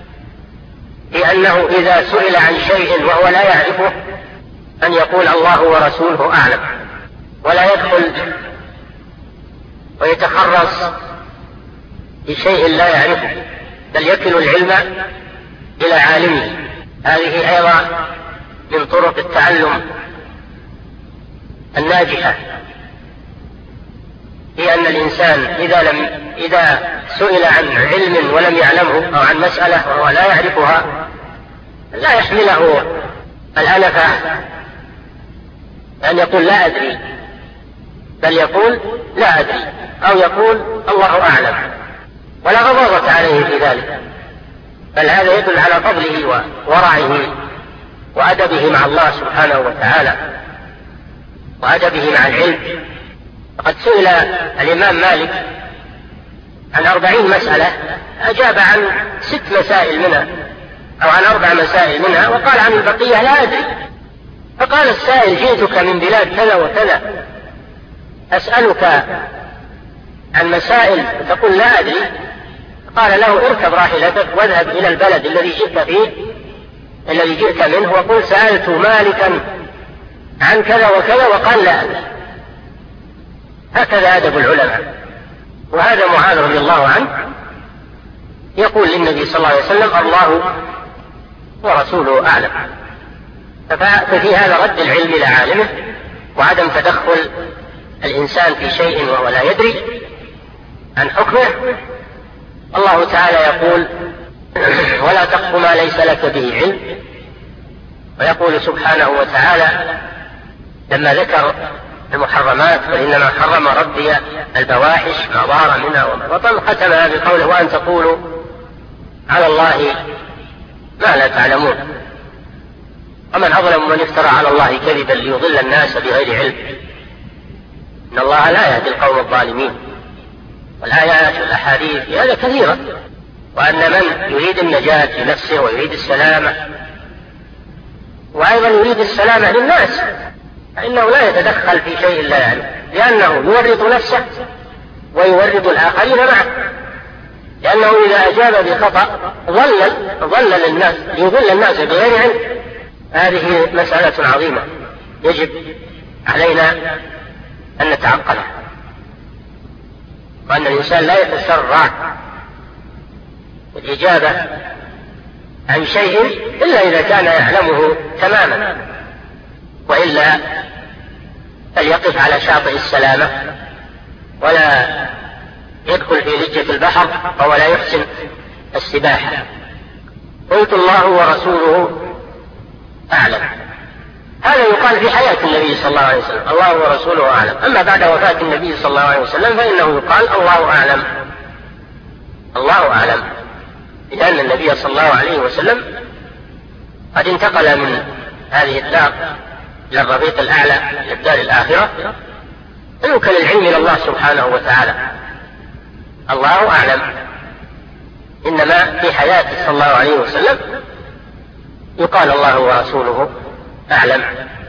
لأنه إذا سئل عن شيء وهو لا يعرفه أن يقول الله ورسوله أعلم، ولا يدخل ويتخرص بشيء لا يعرفه، بل يكل العلم إلى عالمه. هذه أيضا من طرق التعلم الناجحة، هي أن الإنسان إذا لم إذا سئل عن علم ولم يعلمه أو عن مسألة وهو لا يعرفها لا يحمله الأنفة أن يقول لا أدري، بل يقول لا أدري أو يقول الله أعلم، ولا غضاضة عليه في ذلك، بل هذا يدل على فضله وورعه وأدبه مع الله سبحانه وتعالى وأدبه مع العلم. وقد سئل الإمام مالك عن أربعين مسألة أجاب عن ست مسائل منها أو عن أربع مسائل منها، وقال عن البقية لا أدري. فقال السائل: جئتك من بلاد كذا وكذا أسألك عن مسائل تقول لا أدري. قال له: اركب راحلتك واذهب إلى البلد الذي جئت فيه الذي جئت منه وقل سألت مالكا عن كذا وكذا وقال لا أدري. هكذا أدب العلماء. وهذا معاذ رضي الله عنه يقول للنبي صلى الله عليه وسلم: الله ورسوله أعلم. ففي هذا رد العلم إلى عالمه وعدم تدخل الإنسان في شيء وهو لا يدري عن حكمه. الله تعالى يقول: ولا تقف ما ليس لك به علم. ويقول سبحانه وتعالى لما ذكر المحرمات: وإنما حرم ربي الفواحش ما ظهر منها وما بطن، ختمها بقوله: وأن تقولوا على الله ما لا تعلمون. ومن أظلم من افترى على الله كذبا ليضل الناس بغير علم، إن الله لا يهدي القوم الظالمين. والآيات والأحاديث في هذا كثيرة. وأن من يريد النجاة لنفسه ويريد السلامة وأيضا يريد السلامة للناس فإنه لا يتدخل في شيء لا يعلم، لأنه يورط نفسه ويورط الآخرين معه، لأنه إذا أجاب بخطأ ضلل ضلل الناس يضل الناس بغير علم. هذه مسألة عظيمة يجب علينا أن نتعقلها، وأن الإنسان لا يتسرع الإجابة عن شيء إلا إذا كان يعلمه تماما، وإلا فليقف على شاطئ السلامة ولا يدخل في لجة البحر أو لا يحسن السباحة. قلت الله ورسوله أعلم. هذا يقال في حياة النبي صلى الله عليه وسلم: الله ورسوله أعلم. أما بعد وفاة النبي صلى الله عليه وسلم فإنه يقال: الله أعلم الله أعلم، لأن النبي صلى الله عليه وسلم قد انتقل من هذه الدار إلى الرفيق الأعلى إلى الدار الآخرة، فيوكل العلم إلى الله سبحانه وتعالى. الله أعلم. إنما في حياته صلى الله عليه وسلم يقال: الله ورسوله أعلم،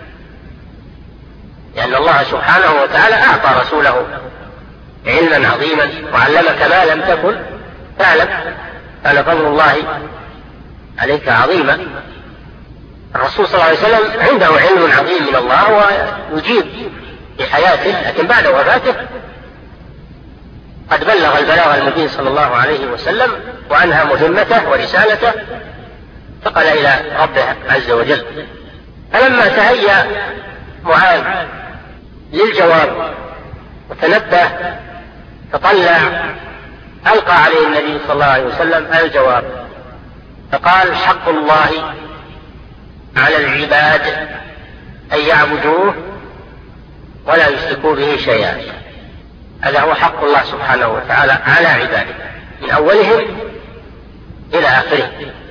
لأن الله سبحانه وتعالى أعطى رسوله علما عظيما وعلمك ما لم تكن تعلم. كان فضل الله عليك عظيما. الرسول صلى الله عليه وسلم عنده علم عظيم من الله ويجيب في حياته، لكن بعد وفاته قد بلغ البلاغ المبين صلى الله عليه وسلم وأنهى مهمته ورسالته، فقال إلى ربه عز وجل. فلما تهيأ معاذ للجواب وتنبه تطلع، ألقى عليه النبي صلى الله عليه وسلم الجواب، فقال: حق الله على العباد أن يعبدوه ولا يشركوا به شيئا. هذا هو حق الله سبحانه وتعالى على عباده من أولهم إلى آخره،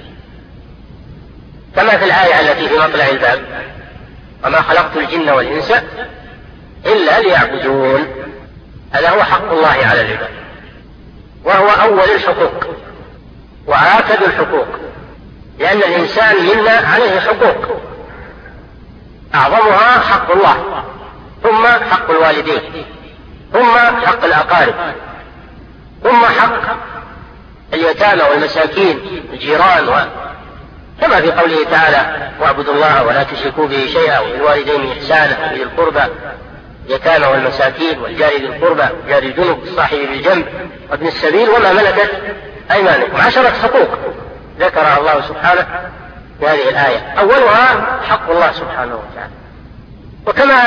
كما في الآية التي في مطلع الباب: وما خلقت الجن والإنس إلا ليعبدون. هذا هو حق الله على العباد، وهو أول الحقوق وآكد الحقوق، لأن الإنسان منا عليه حقوق، أعظمها حق الله، ثم حق الوالدين، ثم حق الأقارب، ثم حق اليتامى والمساكين الجيران، و... كما في قوله تعالى: واعبدوا الله ولا تشركوا به شيئا وبالوالدين إحسانا وذي القربى اليتامى والمساكين والجار ذي القربى والجار الجنب والصاحب بالجنب وابن السبيل وما ملكت أيمانكم. عشرة حقوق ذكرها الله سبحانه في هذه الآية، أولها حق الله سبحانه وتعالى. وكما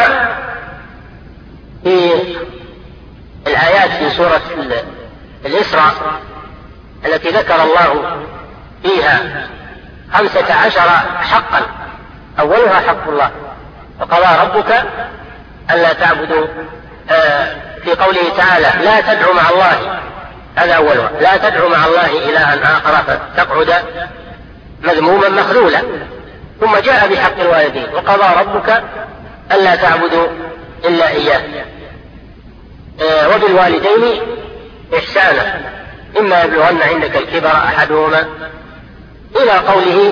في الآيات في سورة الإسراء التي ذكر الله فيها خمسة عشر حقا، أولها حق الله، وقضى ربك ألا تعبدوا آه في قوله تعالى: لا تدعوا مع الله، هذا أولها، لا تدعوا مع الله إلها آخر فتقعد مذموما مخذولا. ثم جاء بحق الوالدين: وقضى ربك ألا تعبدوا إلا إياه آه وبالوالدين إحسانا إما يبلغن عندك الكبر أحدهما، إلى قوله: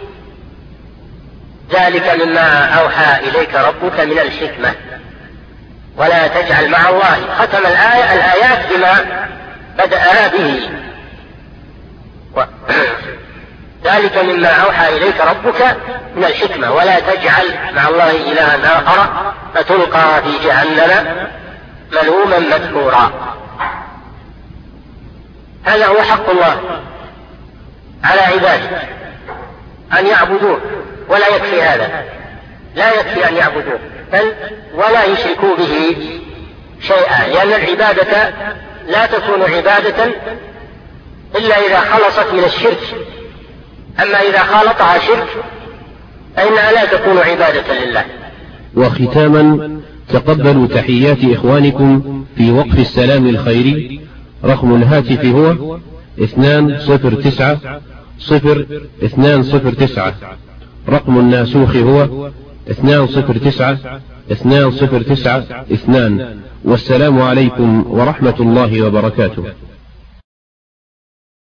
ذلك مما أوحى إليك ربك من الحكمة ولا تجعل مع الله. ختم الآية الآيات بما بدأ به، و... ذلك مما أوحى إليك ربك من الحكمة ولا تجعل مع الله إلها آخر فتلقى في جهنم ملوما مدحورا. هذا هو حق الله على عباده أن يعبدوه، ولا يكفي هذا، لا يكفي أن يعبدوه بل ولا يشركوا به شيئا، لأن العبادة لا تكون عبادة إلا إذا خلصت من الشرك، أما إذا خالطها شرك فإنها لا تكون عبادة لله. وختاما، تقبلوا تحيات إخوانكم في وقف السلام الخيري. رقم الهاتف هو اثنان صفر تسعة صفر اثنان صفر تسعة. رقم الناسوخ هو اثنان صفر تسعة اثنان صفر تسعة اثنان. والسلام عليكم ورحمة الله وبركاته.